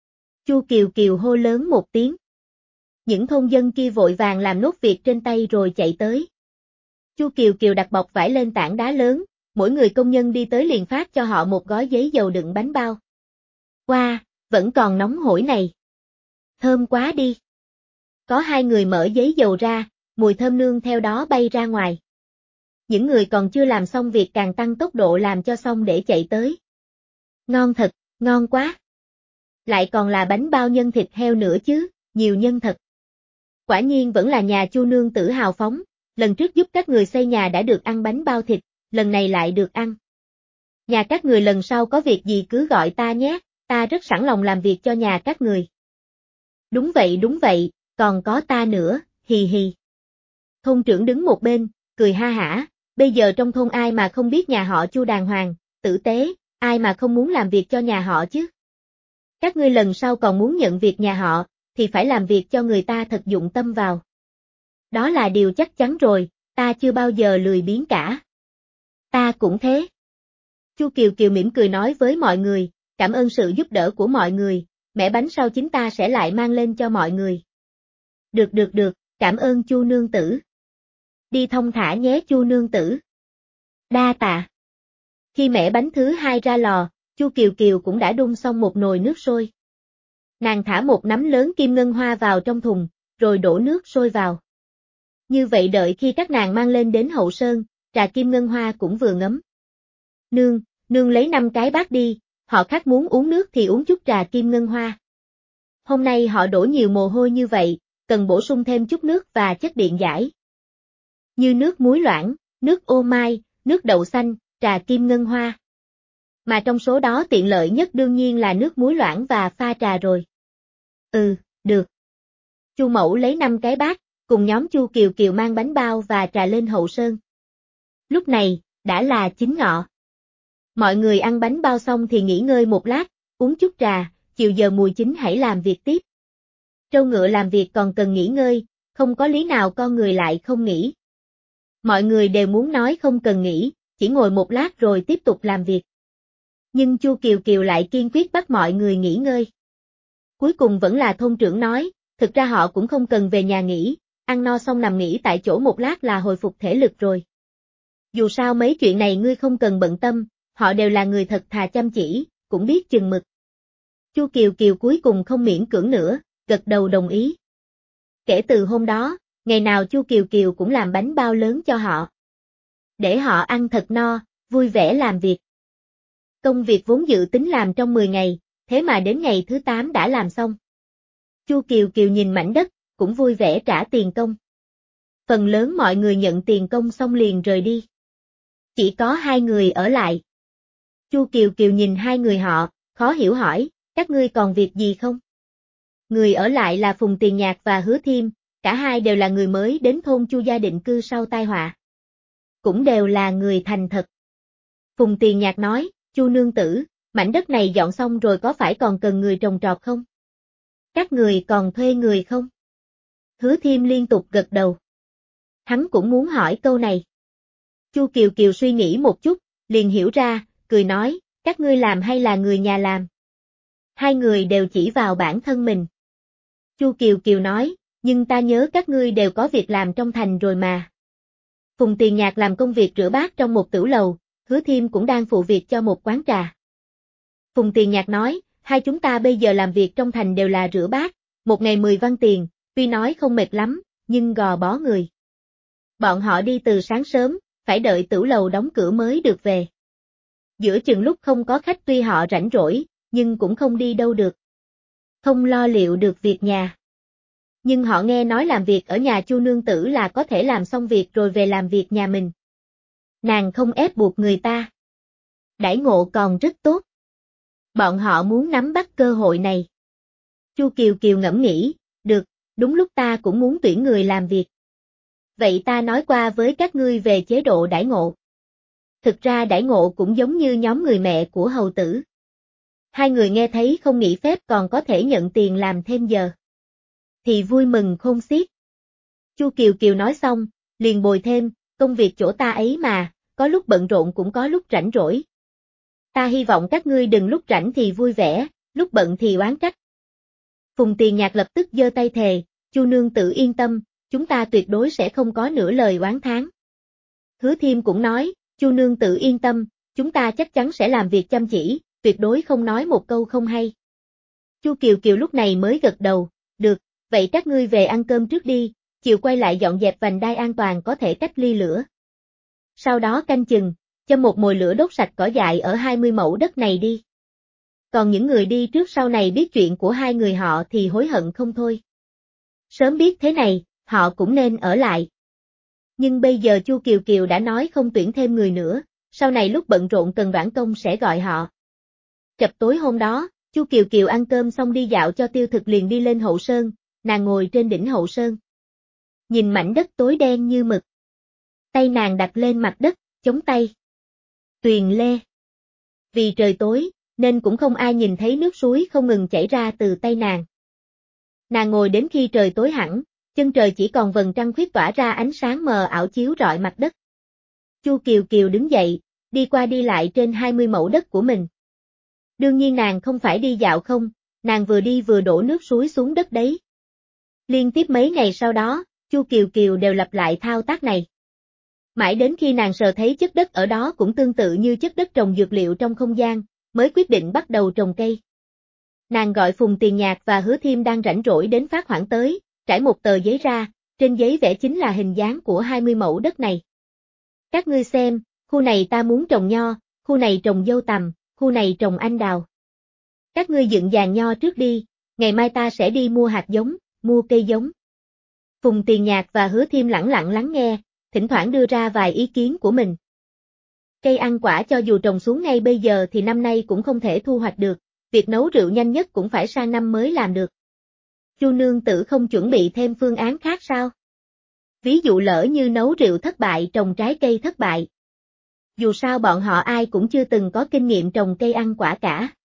Chu Kiều Kiều hô lớn một tiếng. Những thôn dân kia vội vàng làm nốt việc trên tay rồi chạy tới. Chu Kiều Kiều đặt bọc vải lên tảng đá lớn, mỗi người công nhân đi tới liền phát cho họ một gói giấy dầu đựng bánh bao. Wow, vẫn còn nóng hổi này. Thơm quá đi. Có hai người mở giấy dầu ra, mùi thơm nương theo đó bay ra ngoài. Những người còn chưa làm xong việc càng tăng tốc độ làm cho xong để chạy tới. Ngon thật, ngon quá. Lại còn là bánh bao nhân thịt heo nữa chứ, nhiều nhân thật. Quả nhiên vẫn là nhà Chu nương tử hào phóng, lần trước giúp các người xây nhà đã được ăn bánh bao thịt, lần này lại được ăn. Nhà các người lần sau có việc gì cứ gọi ta nhé, ta rất sẵn lòng làm việc cho nhà các người. Đúng vậy đúng vậy, còn có ta nữa, hì hì. Thôn trưởng đứng một bên, cười ha hả, bây giờ trong thôn ai mà không biết nhà họ Chu đàng hoàng, tử tế, ai mà không muốn làm việc cho nhà họ chứ. Các ngươi lần sau còn muốn nhận việc nhà họ, thì phải làm việc cho người ta thật dụng tâm vào. Đó là điều chắc chắn rồi, ta chưa bao giờ lười biếng cả. Ta cũng thế. Chu Kiều Kiều mỉm cười nói với mọi người, cảm ơn sự giúp đỡ của mọi người, mẻ bánh sau chính ta sẽ lại mang lên cho mọi người. Được được được, cảm ơn Chu nương tử. Đi thông thả nhé Chu nương tử. Đa tạ. Khi mẻ bánh thứ hai ra lò, Chu Kiều Kiều cũng đã đun xong một nồi nước sôi. Nàng thả một nắm lớn kim ngân hoa vào trong thùng, rồi đổ nước sôi vào. Như vậy đợi khi các nàng mang lên đến hậu sơn, trà kim ngân hoa cũng vừa ngấm. Nương, nương lấy năm cái bát đi, họ khác muốn uống nước thì uống chút trà kim ngân hoa. Hôm nay họ đổ nhiều mồ hôi như vậy, cần bổ sung thêm chút nước và chất điện giải. Như nước muối loãng, nước ô mai, nước đậu xanh, trà kim ngân hoa. Mà trong số đó tiện lợi nhất đương nhiên là nước muối loãng và pha trà rồi. Ừ, được. Chu Mẫu lấy năm cái bát, cùng nhóm Chu Kiều Kiều mang bánh bao và trà lên hậu sơn. Lúc này, đã là chín ngọ. Mọi người ăn bánh bao xong thì nghỉ ngơi một lát, uống chút trà, chiều giờ mùi chính hãy làm việc tiếp. Trâu ngựa làm việc còn cần nghỉ ngơi, không có lý nào con người lại không nghỉ. Mọi người đều muốn nói không cần nghỉ, chỉ ngồi một lát rồi tiếp tục làm việc. Nhưng Chu Kiều Kiều lại kiên quyết bắt mọi người nghỉ ngơi. Cuối cùng vẫn là thôn trưởng nói, thực ra họ cũng không cần về nhà nghỉ, ăn no xong nằm nghỉ tại chỗ một lát là hồi phục thể lực rồi. Dù sao mấy chuyện này ngươi không cần bận tâm, họ đều là người thật thà chăm chỉ, cũng biết chừng mực. Chu Kiều Kiều cuối cùng không miễn cưỡng nữa, gật đầu đồng ý. Kể từ hôm đó, ngày nào Chu Kiều Kiều cũng làm bánh bao lớn cho họ. Để họ ăn thật no, vui vẻ làm việc. Công việc vốn dự tính làm trong mười ngày, thế mà đến ngày thứ tám đã làm xong. Chu Kiều Kiều nhìn mảnh đất, cũng vui vẻ trả tiền công. Phần lớn mọi người nhận tiền công xong liền rời đi. Chỉ có hai người ở lại. Chu Kiều Kiều nhìn hai người họ, khó hiểu hỏi, các ngươi còn việc gì không? Người ở lại là Phùng Tiền Nhạc và Hứa Thiêm, cả hai đều là người mới đến thôn Chu gia định cư sau tai họa. Cũng đều là người thành thật. Phùng Tiền Nhạc nói, Chu nương tử, mảnh đất này dọn xong rồi có phải còn cần người trồng trọt không? Các người còn thuê người không? Hứa Thiêm liên tục gật đầu. Hắn cũng muốn hỏi câu này. Chu Kiều Kiều suy nghĩ một chút, liền hiểu ra, cười nói, các ngươi làm hay là người nhà làm? Hai người đều chỉ vào bản thân mình. Chu Kiều Kiều nói, nhưng ta nhớ các ngươi đều có việc làm trong thành rồi mà. Phùng Tiền Nhạc làm công việc rửa bát trong một tửu lầu, Hứa Thiêm cũng đang phụ việc cho một quán trà. Phùng Tiền Nhạc nói, hai chúng ta bây giờ làm việc trong thành đều là rửa bát, một ngày mười văn tiền, tuy nói không mệt lắm, nhưng gò bó người. Bọn họ đi từ sáng sớm, phải đợi tửu lầu đóng cửa mới được về. Giữa chừng lúc không có khách tuy họ rảnh rỗi, nhưng cũng không đi đâu được. Không lo liệu được việc nhà. Nhưng họ nghe nói làm việc ở nhà Chu nương tử là có thể làm xong việc rồi về làm việc nhà mình. Nàng không ép buộc người ta. Đãi ngộ còn rất tốt. Bọn họ muốn nắm bắt cơ hội này. Chu Kiều Kiều ngẫm nghĩ, được, đúng lúc ta cũng muốn tuyển người làm việc. Vậy ta nói qua với các ngươi về chế độ đãi ngộ. Thực ra đãi ngộ cũng giống như nhóm người mẹ của hầu tử. Hai người nghe thấy không nghỉ phép còn có thể nhận tiền làm thêm giờ. Thì vui mừng khôn xiết. Chu Kiều Kiều nói xong, liền bồi thêm, công việc chỗ ta ấy mà, có lúc bận rộn cũng có lúc rảnh rỗi. Ta hy vọng các ngươi đừng lúc rảnh thì vui vẻ, lúc bận thì oán trách. Phùng Tiền Nhạc lập tức giơ tay thề, Chu nương tử yên tâm, chúng ta tuyệt đối sẽ không có nửa lời oán thán. Hứa Thiêm cũng nói, Chu nương tử yên tâm, chúng ta chắc chắn sẽ làm việc chăm chỉ, tuyệt đối không nói một câu không hay. Chu Kiều Kiều lúc này mới gật đầu, được, vậy các ngươi về ăn cơm trước đi, chiều quay lại dọn dẹp vành đai an toàn có thể cách ly lửa. Sau đó canh chừng, châm một mồi lửa đốt sạch cỏ dại ở hai mươi mẫu đất này đi. Còn những người đi trước sau này biết chuyện của hai người họ thì hối hận không thôi. Sớm biết thế này, họ cũng nên ở lại. Nhưng bây giờ Chu Kiều Kiều đã nói không tuyển thêm người nữa, sau này lúc bận rộn cần đoạn công sẽ gọi họ. Chập tối hôm đó, Chu Kiều Kiều ăn cơm xong đi dạo cho tiêu thực liền đi lên hậu sơn, nàng ngồi trên đỉnh hậu sơn. Nhìn mảnh đất tối đen như mực. Tay nàng đặt lên mặt đất, chống tay. Tuyền lê. Vì trời tối, nên cũng không ai nhìn thấy nước suối không ngừng chảy ra từ tay nàng. Nàng ngồi đến khi trời tối hẳn, chân trời chỉ còn vầng trăng khuyết tỏa ra ánh sáng mờ ảo chiếu rọi mặt đất. Chu Kiều Kiều đứng dậy, đi qua đi lại trên hai mươi mẫu đất của mình. Đương nhiên nàng không phải đi dạo không, nàng vừa đi vừa đổ nước suối xuống đất đấy. Liên tiếp mấy ngày sau đó, Chu Kiều Kiều đều lặp lại thao tác này. Mãi đến khi nàng sờ thấy chất đất ở đó cũng tương tự như chất đất trồng dược liệu trong không gian, mới quyết định bắt đầu trồng cây. Nàng gọi Phùng Tiền Nhạc và Hứa Thiêm đang rảnh rỗi đến phát hoãn tới, trải một tờ giấy ra, trên giấy vẽ chính là hình dáng của hai mươi mẫu đất này. Các ngươi xem, khu này ta muốn trồng nho, khu này trồng dâu tằm, khu này trồng anh đào. Các ngươi dựng giàn nho trước đi, ngày mai ta sẽ đi mua hạt giống, mua cây giống. Phùng Tiền Nhạc và Hứa Thiêm lẳng lặng lắng nghe, thỉnh thoảng đưa ra vài ý kiến của mình. Cây ăn quả cho dù trồng xuống ngay bây giờ thì năm nay cũng không thể thu hoạch được, việc nấu rượu nhanh nhất cũng phải sang năm mới làm được. Chu nương tử không chuẩn bị thêm phương án khác sao? Ví dụ lỡ như nấu rượu thất bại trồng trái cây thất bại. Dù sao bọn họ ai cũng chưa từng có kinh nghiệm trồng cây ăn quả cả.